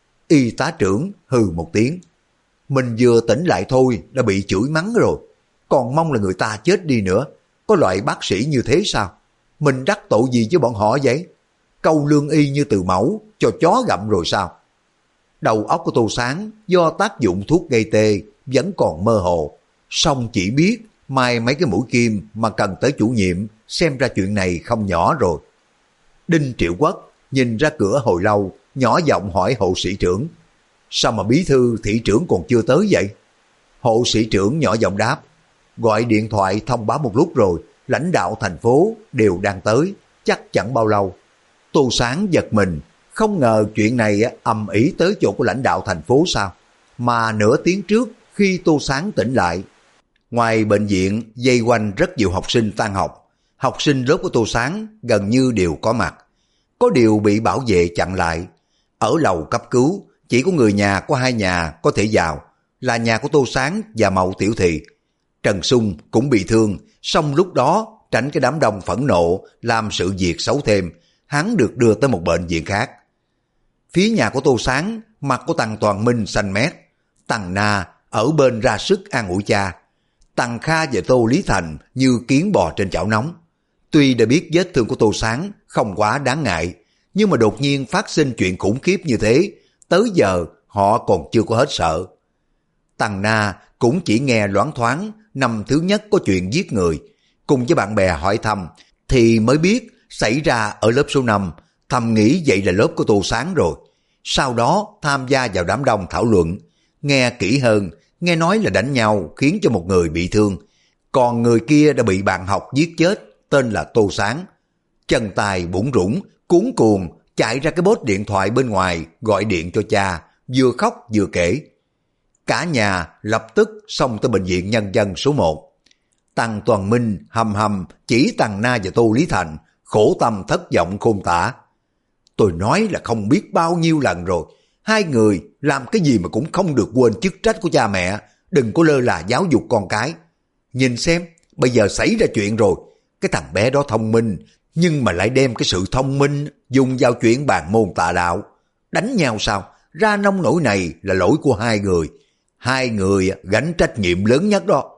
Y tá trưởng hừ một tiếng. Mình vừa tỉnh lại thôi đã bị chửi mắng rồi, còn mong là người ta chết đi nữa. Có loại bác sĩ như thế sao? Mình đắc tội gì với bọn họ vậy? Câu lương y như từ mẫu, cho chó gặm rồi sao? Đầu óc của Tô Sáng do tác dụng thuốc gây tê vẫn còn mơ hồ, song chỉ biết mai mấy cái mũi kim mà cần tới chủ nhiệm, xem ra chuyện này không nhỏ rồi. Đinh Triệu Quốc nhìn ra cửa hồi lâu, nhỏ giọng hỏi hộ sĩ trưởng. Sao mà bí thư thị trưởng còn chưa tới vậy? Hộ sĩ trưởng nhỏ giọng đáp. Gọi điện thoại thông báo một lúc rồi, lãnh đạo thành phố đều đang tới, chắc chẳng bao lâu. Tô Sáng giật mình, không ngờ chuyện này ầm ĩ tới chỗ của lãnh đạo thành phố sao? Mà nửa tiếng trước khi Tô Sáng tỉnh lại, ngoài bệnh viện dây quanh rất nhiều học sinh tan học. Học sinh lớp của Tô Sáng gần như đều có mặt. Có điều bị bảo vệ chặn lại. Ở lầu cấp cứu, chỉ có người nhà có 2 nhà có thể vào, là nhà của Tô Sáng và Mậu Tiểu Thị. Trần Sung cũng bị thương, song lúc đó tránh cái đám đông phẫn nộ làm sự việc xấu thêm, hắn được đưa tới một bệnh viện khác. Phía nhà của Tô Sáng, mặt của Tằng Toàn Minh xanh mét. Tằng Na ở bên ra sức an ủi cha. Tằng Kha và Tô Lý Thành như kiến bò trên chảo nóng. Tuy đã biết vết thương của Tô Sáng không quá đáng ngại, nhưng mà đột nhiên phát sinh chuyện khủng khiếp như thế, tới giờ họ còn chưa có hết sợ. Tằng Na cũng chỉ nghe loáng thoáng năm thứ nhất có chuyện giết người, cùng với bạn bè hỏi thăm thì mới biết xảy ra ở lớp số 5, thầm nghĩ vậy là lớp của Tô Sáng rồi. Sau đó tham gia vào đám đông thảo luận, nghe kỹ hơn, nghe nói là đánh nhau khiến cho một người bị thương, còn người kia đã bị bạn học giết chết, tên là Tô Sáng. Chân tay bủn rủn, cuống cuồng chạy ra cái bốt điện thoại bên ngoài gọi điện cho cha, vừa khóc vừa kể. Cả nhà lập tức xông tới bệnh viện nhân dân số 1. Tằng Toàn Minh hầm hầm chỉ Tằng Na và Tô Lý Thành, khổ tâm thất vọng khôn tả. Tôi nói là không biết bao nhiêu lần rồi, 2 người làm cái gì mà cũng không được quên chức trách của cha mẹ, đừng có lơ là giáo dục con cái. Nhìn xem, bây giờ xảy ra chuyện rồi, cái thằng bé đó thông minh, nhưng mà lại đem cái sự thông minh dùng vào chuyện bàn môn tà đạo. Đánh nhau sao? Ra nông nổi này là lỗi của 2 người. 2 người gánh trách nhiệm lớn nhất đó.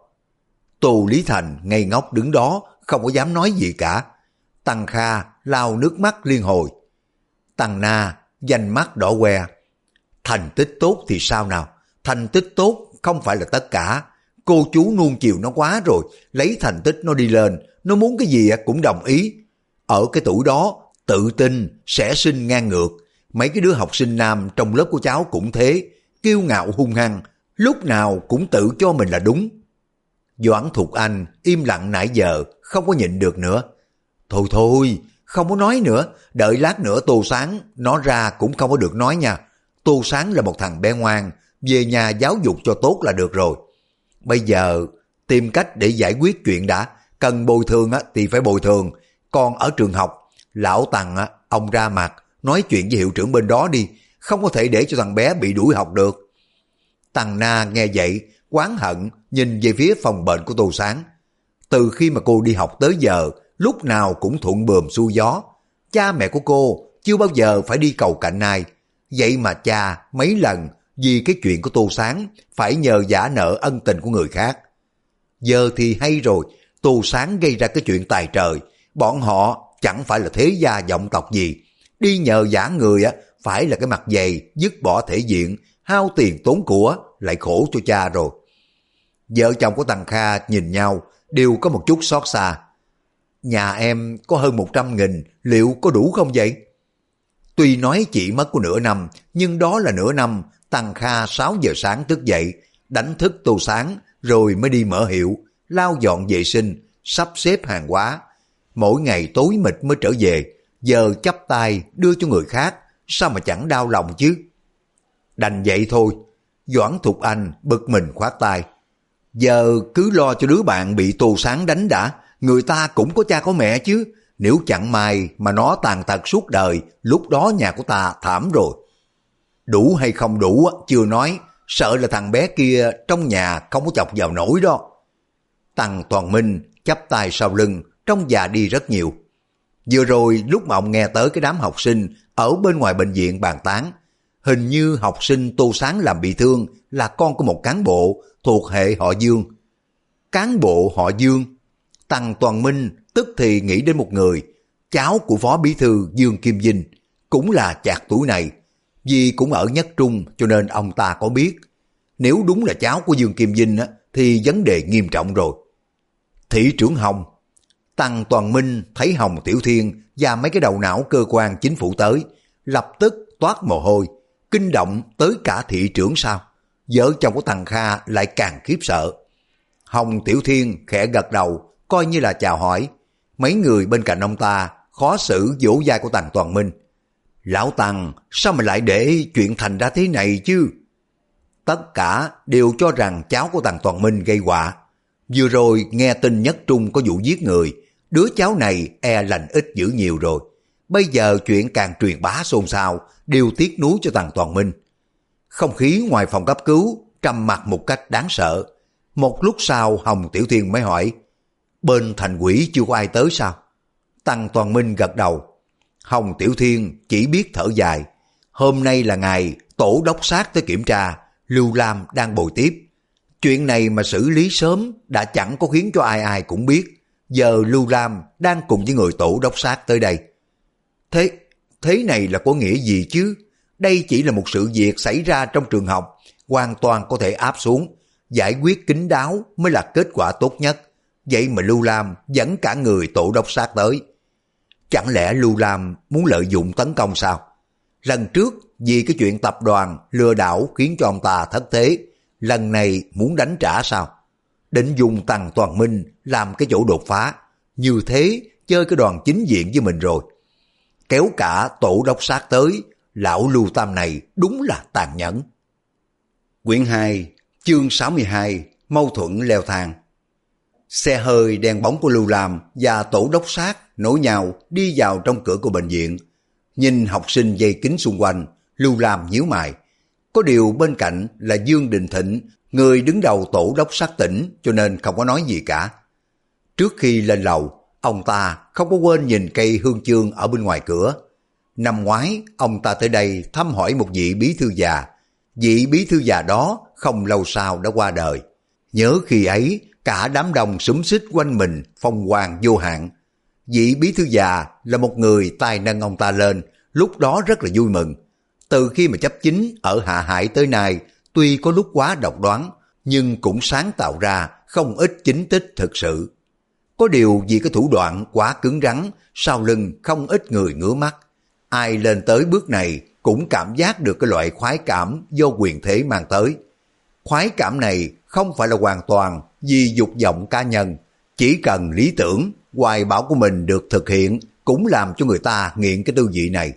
Tô Lý Thành ngây ngốc đứng đó, không có dám nói gì cả. Tằng Kha lau nước mắt liên hồi. Tằng Na dành mắt đỏ que. Thành tích tốt thì sao nào? Thành tích tốt không phải là tất cả. Cô chú nuông chiều nó quá rồi, lấy thành tích nó đi lên, nó muốn cái gì cũng đồng ý. Ở cái tuổi đó, tự tin sẽ sinh ngang ngược. Mấy cái đứa học sinh nam trong lớp của cháu cũng thế, kiêu ngạo hung hăng, lúc nào cũng tự cho mình là đúng. Doãn Thục Anh im lặng nãy giờ, không có nhịn được nữa. Thôi thôi, không có nói nữa, đợi lát nữa Tô Sáng nó ra cũng không có được nói nha. Tô Sáng là một thằng bé ngoan, về nhà giáo dục cho tốt là được rồi. Bây giờ tìm cách để giải quyết chuyện đã, cần bồi thường thì phải bồi thường. Còn ở trường học, lão Tằng ông ra mặt nói chuyện với hiệu trưởng bên đó đi, không có thể để cho thằng bé bị đuổi học được. Tằng Na nghe vậy, oán hận nhìn về phía phòng bệnh của Tô Sáng. Từ khi mà cô đi học tới giờ, lúc nào cũng thuận buồm xuôi gió. Cha mẹ của cô chưa bao giờ phải đi cầu cạnh ai. Vậy mà cha mấy lần vì cái chuyện của Tô Sáng phải nhờ giả nợ ân tình của người khác. Giờ thì hay rồi, Tô Sáng gây ra cái chuyện tài trời, bọn họ chẳng phải là thế gia vọng tộc gì. Đi nhờ giả người phải là cái mặt dày, dứt bỏ thể diện, hao tiền tốn của, lại khổ cho cha rồi. Vợ chồng của Tằng Kha nhìn nhau, đều có một chút xót xa. Nhà em có hơn 100.000, liệu có đủ không vậy? Tuy nói chỉ mất có nửa năm, nhưng đó là nửa năm. Tằng Kha 6 giờ sáng thức dậy, đánh thức Tô Sáng, rồi mới đi mở hiệu, lau dọn vệ sinh, sắp xếp hàng hóa. Mỗi ngày tối mịt mới trở về, giờ chắp tay đưa cho người khác, sao mà chẳng đau lòng chứ? Đành vậy thôi. Doãn Thục Anh bực mình khoát tay. Giờ cứ lo cho đứa bạn bị Tô Sáng đánh đã, người ta cũng có cha có mẹ chứ. Nếu chẳng may mà nó tàn tật suốt đời, lúc đó nhà của ta thảm rồi. Đủ hay không đủ chưa nói, sợ là thằng bé kia trong nhà không có chọc vào nổi đó. Tằng Toàn Minh chắp tay sau lưng, trông già đi rất nhiều. Vừa rồi lúc mà ông nghe tới cái đám học sinh ở bên ngoài bệnh viện bàn tán, hình như học sinh Tô Sáng làm bị thương là con của một cán bộ thuộc hệ họ Dương. Cán bộ họ Dương? Tằng Toàn Minh tức thì nghĩ đến một người, cháu của Phó Bí thư Dương Kim Vinh, cũng là chạc tuổi này. Vì cũng ở Nhất Trung cho nên ông ta có biết. Nếu đúng là cháu của Dương Kim Vinh thì vấn đề nghiêm trọng rồi. Thị trưởng Hồng. Tằng Toàn Minh thấy Hồng Tiểu Thiên và mấy cái đầu não cơ quan chính phủ tới, lập tức toát mồ hôi, kinh động tới cả thị trưởng sao. Vợ chồng của Tằng Kha lại càng khiếp sợ. Hồng Tiểu Thiên khẽ gật đầu, coi như là chào hỏi. Mấy người bên cạnh ông ta khó xử vỗ vai của Tằng Toàn Minh. Lão Tằng, sao mà lại để chuyện thành ra thế này chứ? Tất cả đều cho rằng cháu của Tằng Toàn Minh gây họa. Vừa rồi nghe tin Nhất Trung có vụ giết người, đứa cháu này e lành ít dữ nhiều rồi. Bây giờ chuyện càng truyền bá xôn xao, đều tiếc nuối cho Tằng Toàn Minh. Không khí ngoài phòng cấp cứu trầm mặc một cách đáng sợ. Một lúc sau Hồng Tiểu Thiên mới hỏi, bên thành quỹ chưa có ai tới sao? Tằng Toàn Minh gật đầu. Hồng Tiểu Thiên chỉ biết thở dài. Hôm nay là ngày tổ đốc sát tới kiểm tra, Lưu Lam đang bồi tiếp. Chuyện này mà xử lý sớm đã chẳng có khiến cho ai ai cũng biết. Giờ Lưu Lam đang cùng với người tổ đốc sát tới đây. Thế này là có nghĩa gì chứ? Đây chỉ là một sự việc xảy ra trong trường học, hoàn toàn có thể áp xuống. Giải quyết kín đáo mới là kết quả tốt nhất. Vậy mà Lưu Lam dẫn cả người tổ đốc sát tới. Chẳng lẽ Lưu Lam muốn lợi dụng tấn công sao? Lần trước vì cái chuyện tập đoàn lừa đảo khiến cho ông ta thất thế, lần này muốn đánh trả sao? Định dùng Tằng Toàn Minh làm cái chỗ đột phá, như thế chơi cái đoàn chính diện với mình rồi. Kéo cả tổ đốc sát tới, lão Lưu Tam này đúng là tàn nhẫn. Quyển 2, chương 62, mâu thuẫn leo thang. Xe hơi đen bóng của Lưu Lam và tổ đốc sát nối nhau đi vào trong cửa của bệnh viện. Nhìn học sinh dây kính xung quanh, Lưu Lam nhíu mày. Có điều bên cạnh là Dương Đình Thịnh, người đứng đầu tổ đốc sát tỉnh, cho nên không có nói gì cả. Trước khi lên lầu, ông ta không có quên nhìn cây hương chương ở bên ngoài cửa. Năm ngoái, ông ta tới đây thăm hỏi một vị bí thư già. Vị bí thư già đó không lâu sau đã qua đời. Nhớ khi ấy, cả đám đông xúm xít quanh mình phong quang vô hạn. Vị bí thư già là một người tài nâng ông ta lên, lúc đó rất là vui mừng. Từ khi mà chấp chính ở Hạ Hải tới nay, tuy có lúc quá độc đoán, nhưng cũng sáng tạo ra không ít chính tích thực sự. Có điều vì cái thủ đoạn quá cứng rắn, sau lưng không ít người ngứa mắt. Ai lên tới bước này cũng cảm giác được cái loại khoái cảm do quyền thế mang tới. Khoái cảm này không phải là hoàn toàn vì dục vọng cá nhân, chỉ cần lý tưởng, hoài bão của mình được thực hiện cũng làm cho người ta nghiện cái tư vị này.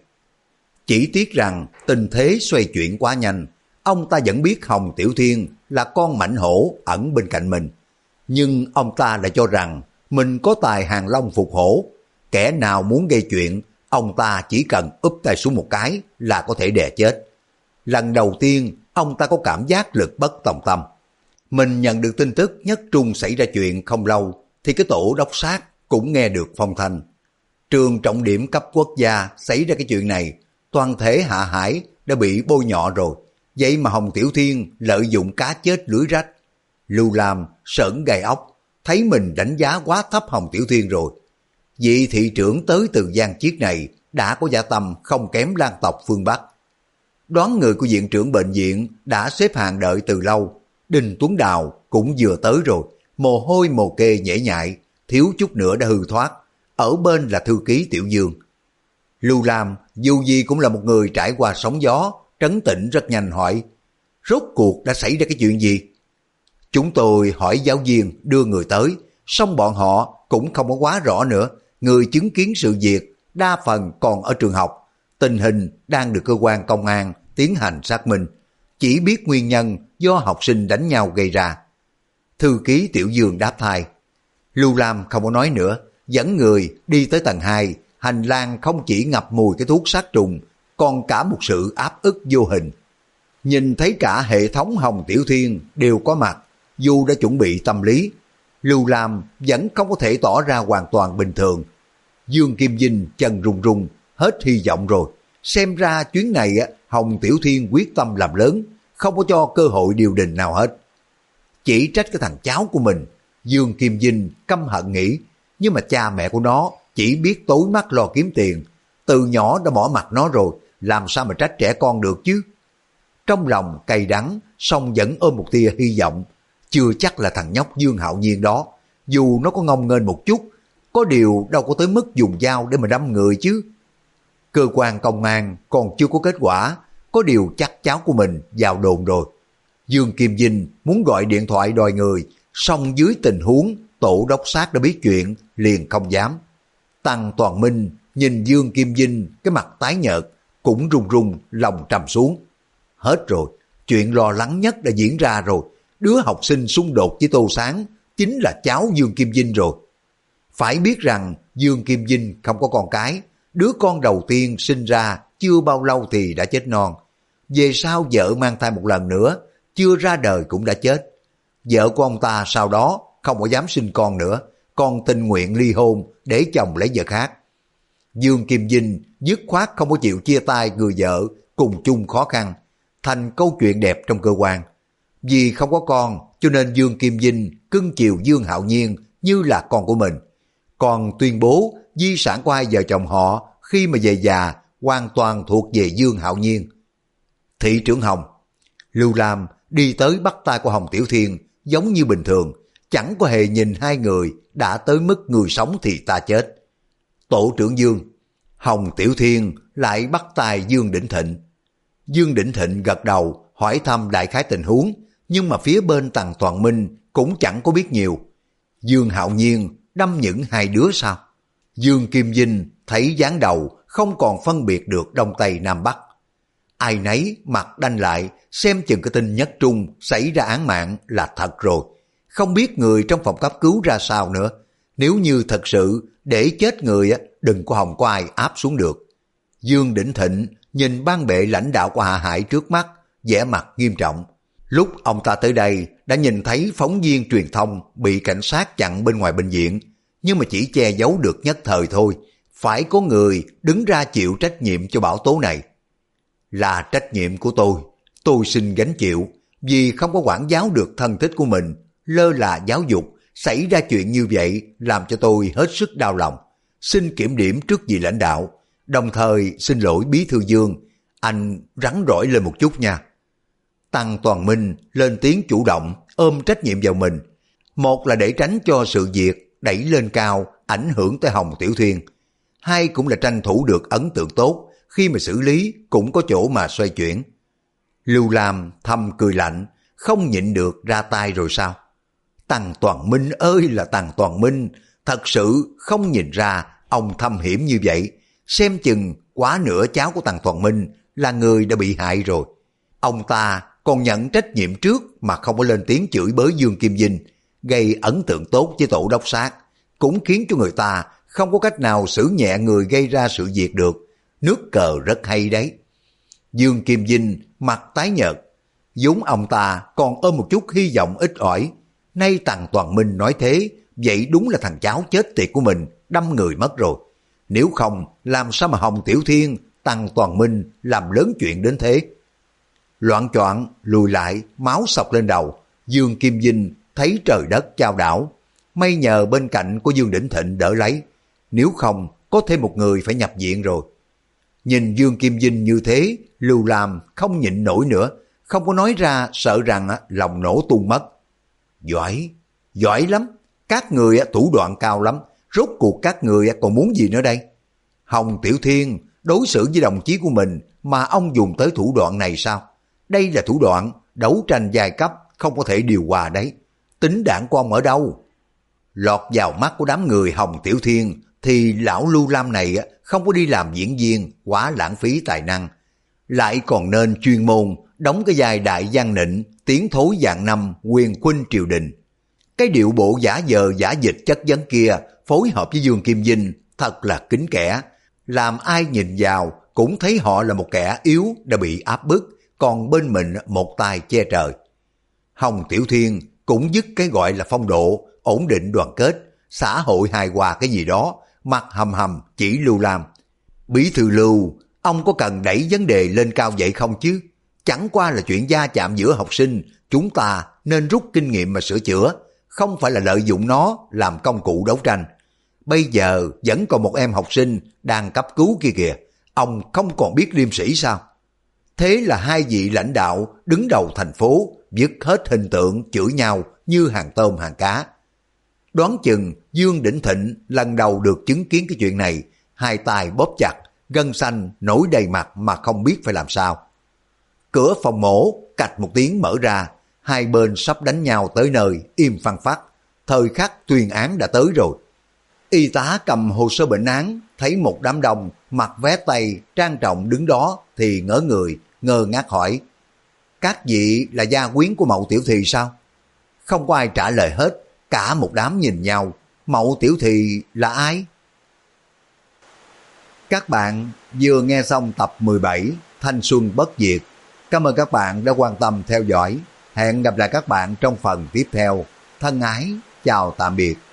Chỉ tiếc rằng tình thế xoay chuyển quá nhanh, ông ta vẫn biết Hồng Tiểu Thiên là con mãnh hổ ẩn bên cạnh mình. Nhưng ông ta lại cho rằng mình có tài hàng long phục hổ, kẻ nào muốn gây chuyện, ông ta chỉ cần úp tay xuống một cái là có thể đè chết. Lần đầu tiên, ông ta có cảm giác lực bất tòng tâm. Mình nhận được tin tức Nhất Trung xảy ra chuyện không lâu, thì cái tổ đốc sát cũng nghe được phong thanh. Trường trọng điểm cấp quốc gia xảy ra cái chuyện này, toàn thể Hạ Hải đã bị bôi nhọ rồi. Vậy mà Hồng Tiểu Thiên lợi dụng cá chết lưới rách. Lưu Lam sởn gai ốc, thấy mình đánh giá quá thấp Hồng Tiểu Thiên rồi. Vị thị trưởng tới từ Giang Chiết này đã có dạ tâm không kém Lan tộc phương Bắc. Đoán người của viện trưởng bệnh viện đã xếp hàng đợi từ lâu. Đinh Tuấn Đào cũng vừa tới rồi, mồ hôi mồ kê nhễ nhại, thiếu chút nữa đã hư thoát. Ở bên là thư ký Tiểu Dương. Lưu Lam dù gì cũng là một người trải qua sóng gió, trấn tĩnh rất nhanh hỏi, rốt cuộc đã xảy ra cái chuyện gì? Chúng tôi hỏi giáo viên đưa người tới, xong bọn họ cũng không có quá rõ nữa. Người chứng kiến sự việc đa phần còn ở trường học. Tình hình đang được cơ quan công an tiến hành xác minh. Chỉ biết nguyên nhân do học sinh đánh nhau gây ra. Thư ký Tiểu Dương đáp thay. Lưu Lam không có nói nữa, dẫn người đi tới tầng 2. Hành lang không chỉ ngập mùi cái thuốc sát trùng, còn cả một sự áp ức vô hình. Nhìn thấy cả hệ thống Hồng Tiểu Thiên đều có mặt, dù đã chuẩn bị tâm lý, Lưu Lam vẫn không có thể tỏ ra hoàn toàn bình thường. Dương Kim Vinh chân run run, hết hy vọng rồi. Xem ra chuyến này Hồng Tiểu Thiên quyết tâm làm lớn, không có cho cơ hội điều đình nào hết. Chỉ trách cái thằng cháu của mình, Dương Kim Vinh căm hận nghĩ, nhưng mà cha mẹ của nó chỉ biết tối mắt lo kiếm tiền, từ nhỏ đã bỏ mặt nó rồi, làm sao mà trách trẻ con được chứ. Trong lòng cay đắng, song vẫn ôm một tia hy vọng, chưa chắc là thằng nhóc Dương Hạo Nhiên đó, dù nó có ngông nghênh một chút, có điều đâu có tới mức dùng dao để mà đâm người chứ. Cơ quan công an còn chưa có kết quả, có điều chắc cháu của mình vào đồn rồi. Dương Kim Vinh muốn gọi điện thoại đòi người, song dưới tình huống tổ đốc sát đã biết chuyện, liền không dám. Tăng Toàn Minh nhìn Dương Kim Vinh cái mặt tái nhợt, cũng run run lòng trầm xuống. Hết rồi, chuyện lo lắng nhất đã diễn ra rồi. Đứa học sinh xung đột với Tô Sáng chính là cháu Dương Kim Vinh rồi. Phải biết rằng Dương Kim Vinh không có con cái, đứa con đầu tiên sinh ra chưa bao lâu thì đã chết non. Về sau vợ mang thai một lần nữa, chưa ra đời cũng đã chết. Vợ của ông ta sau đó không có dám sinh con nữa, còn tình nguyện ly hôn để chồng lấy vợ khác. Dương Kim Vinh dứt khoát không có chịu chia tay người vợ cùng chung khó khăn, thành câu chuyện đẹp trong cơ quan. Vì không có con cho nên Dương Kim Vinh cưng chiều Dương Hạo Nhiên như là con của mình, còn tuyên bố di sản của hai vợ chồng họ khi mà về già hoàn toàn thuộc về Dương Hạo Nhiên. Thị trưởng Hồng, Lưu Lam đi tới bắt tay của Hồng Tiểu Thiên giống như bình thường, chẳng có hề nhìn hai người đã tới mức người sống thì ta chết. Tổ trưởng Dương, Hồng Tiểu Thiên lại bắt tay Dương Đỉnh Thịnh. Dương Đỉnh Thịnh gật đầu hỏi thăm đại khái tình huống, nhưng mà phía bên Tằng Toàn Minh cũng chẳng có biết nhiều. Dương Hạo Nhiên đâm những hai đứa sao? Dương Kim Vinh thấy dáng đầu không còn phân biệt được Đông Tây Nam Bắc. Ai nấy mặt đanh lại, xem chừng cái tin Nhất Trung xảy ra án mạng là thật rồi. Không biết người trong phòng cấp cứu ra sao nữa. Nếu như thật sự để chết người đừng có hòng có ai áp xuống được. Dương Đỉnh Thịnh nhìn ban bệ lãnh đạo của Hạ Hải trước mắt, vẻ mặt nghiêm trọng. Lúc ông ta tới đây đã nhìn thấy phóng viên truyền thông bị cảnh sát chặn bên ngoài bệnh viện, nhưng mà chỉ che giấu được nhất thời thôi. Phải có người đứng ra chịu trách nhiệm cho bão tố này. Là trách nhiệm của tôi xin gánh chịu, vì không có quản giáo được thân thích của mình, lơ là giáo dục, xảy ra chuyện như vậy làm cho tôi hết sức đau lòng. Xin kiểm điểm trước vị lãnh đạo, đồng thời xin lỗi bí thư Dương, anh rắn rỏi lên một chút nha. Tăng Toàn Minh lên tiếng chủ động ôm trách nhiệm vào mình. Một là để tránh cho sự việc đẩy lên cao ảnh hưởng tới Hồng Tiểu Thiên. Hai cũng là tranh thủ được ấn tượng tốt, khi mà xử lý cũng có chỗ mà xoay chuyển. Lưu Lam thầm cười lạnh, không nhịn được ra tay rồi sao? Tăng Toàn Minh ơi là Tăng Toàn Minh, thật sự không nhìn ra ông thâm hiểm như vậy. Xem chừng quá nửa cháu của Tăng Toàn Minh là người đã bị hại rồi. Ông ta còn nhận trách nhiệm trước mà không có lên tiếng chửi bới Dương Kim Vinh, gây ấn tượng tốt với tổ đốc sát, cũng khiến cho người ta không có cách nào xử nhẹ người gây ra sự việc được. Nước cờ rất hay đấy. Dương Kim Vinh mặt tái nhợt, vốn ông ta còn ôm một chút hy vọng ít ỏi. Nay Tăng Toàn Minh nói thế, vậy đúng là thằng cháu chết tiệt của mình đâm người mất rồi. Nếu không, làm sao mà Hồng Tiểu Thiên, Tăng Toàn Minh làm lớn chuyện đến thế? Loạn choạng lùi lại, máu sộc lên đầu. Dương Kim Vinh thấy trời đất chao đảo, may nhờ bên cạnh của Dương Đỉnh Thịnh đỡ lấy, nếu không có thêm một người phải nhập viện rồi. Nhìn Dương Kim Vinh như thế, Lưu Lam không nhịn nổi nữa, không có nói ra sợ rằng lòng nổ tung mất. Giỏi, giỏi lắm, các người thủ đoạn cao lắm, rốt cuộc các người còn muốn gì nữa đây? Hồng Tiểu Thiên đối xử với đồng chí của mình mà ông dùng tới thủ đoạn này sao? Đây là thủ đoạn đấu tranh giai cấp, không có thể điều hòa đấy. Tính đảng của ông ở đâu? Lọt vào mắt của đám người Hồng Tiểu Thiên thì lão Lưu Lam này không có đi làm diễn viên, quá lãng phí tài năng. Lại còn nên chuyên môn đóng cái vai đại gian nịnh, tiến thối dạng năm quyền khuynh triều đình. Cái điệu bộ giả vờ giả dịch chất vấn kia phối hợp với Dương Kim Vinh thật là kín kẽ, làm ai nhìn vào cũng thấy họ là một kẻ yếu đã bị áp bức, còn bên mình một tay che trời. Hồng Tiểu Thiên cũng dứt cái gọi là phong độ, ổn định đoàn kết, xã hội hài hòa cái gì đó, mặt hầm hầm chỉ Lưu Lam. Bí thư Lưu, ông có cần đẩy vấn đề lên cao vậy không chứ? Chẳng qua là chuyện va chạm giữa học sinh, chúng ta nên rút kinh nghiệm mà sửa chữa, không phải là lợi dụng nó làm công cụ đấu tranh. Bây giờ vẫn còn một em học sinh đang cấp cứu kia kìa, ông không còn biết liêm sĩ sao? Thế là hai vị lãnh đạo đứng đầu thành phố vứt hết hình tượng chửi nhau như hàng tôm hàng cá. Đoán chừng Dương Đỉnh Thịnh lần đầu được chứng kiến cái chuyện này, hai tay bóp chặt, gân xanh nổi đầy mặt mà không biết phải làm sao. Cửa phòng mổ cạch một tiếng mở ra, hai bên sắp đánh nhau tới nơi, im phăng phắc. Thời khắc tuyên án đã tới rồi. Y tá cầm hồ sơ bệnh án, thấy một đám đông mặc vé tây trang trọng đứng đó thì ngỡ người, ngơ ngác hỏi: các vị là gia quyến của Mậu Tiểu Thì sao? Không có ai trả lời hết, cả một đám nhìn nhau. Mậu Tiểu Thì là ai? Các bạn vừa nghe xong tập 17 Thanh Xuân Bất Diệt. Cảm ơn các bạn đã quan tâm theo dõi. Hẹn gặp lại các bạn trong phần tiếp theo. Thân ái, chào tạm biệt.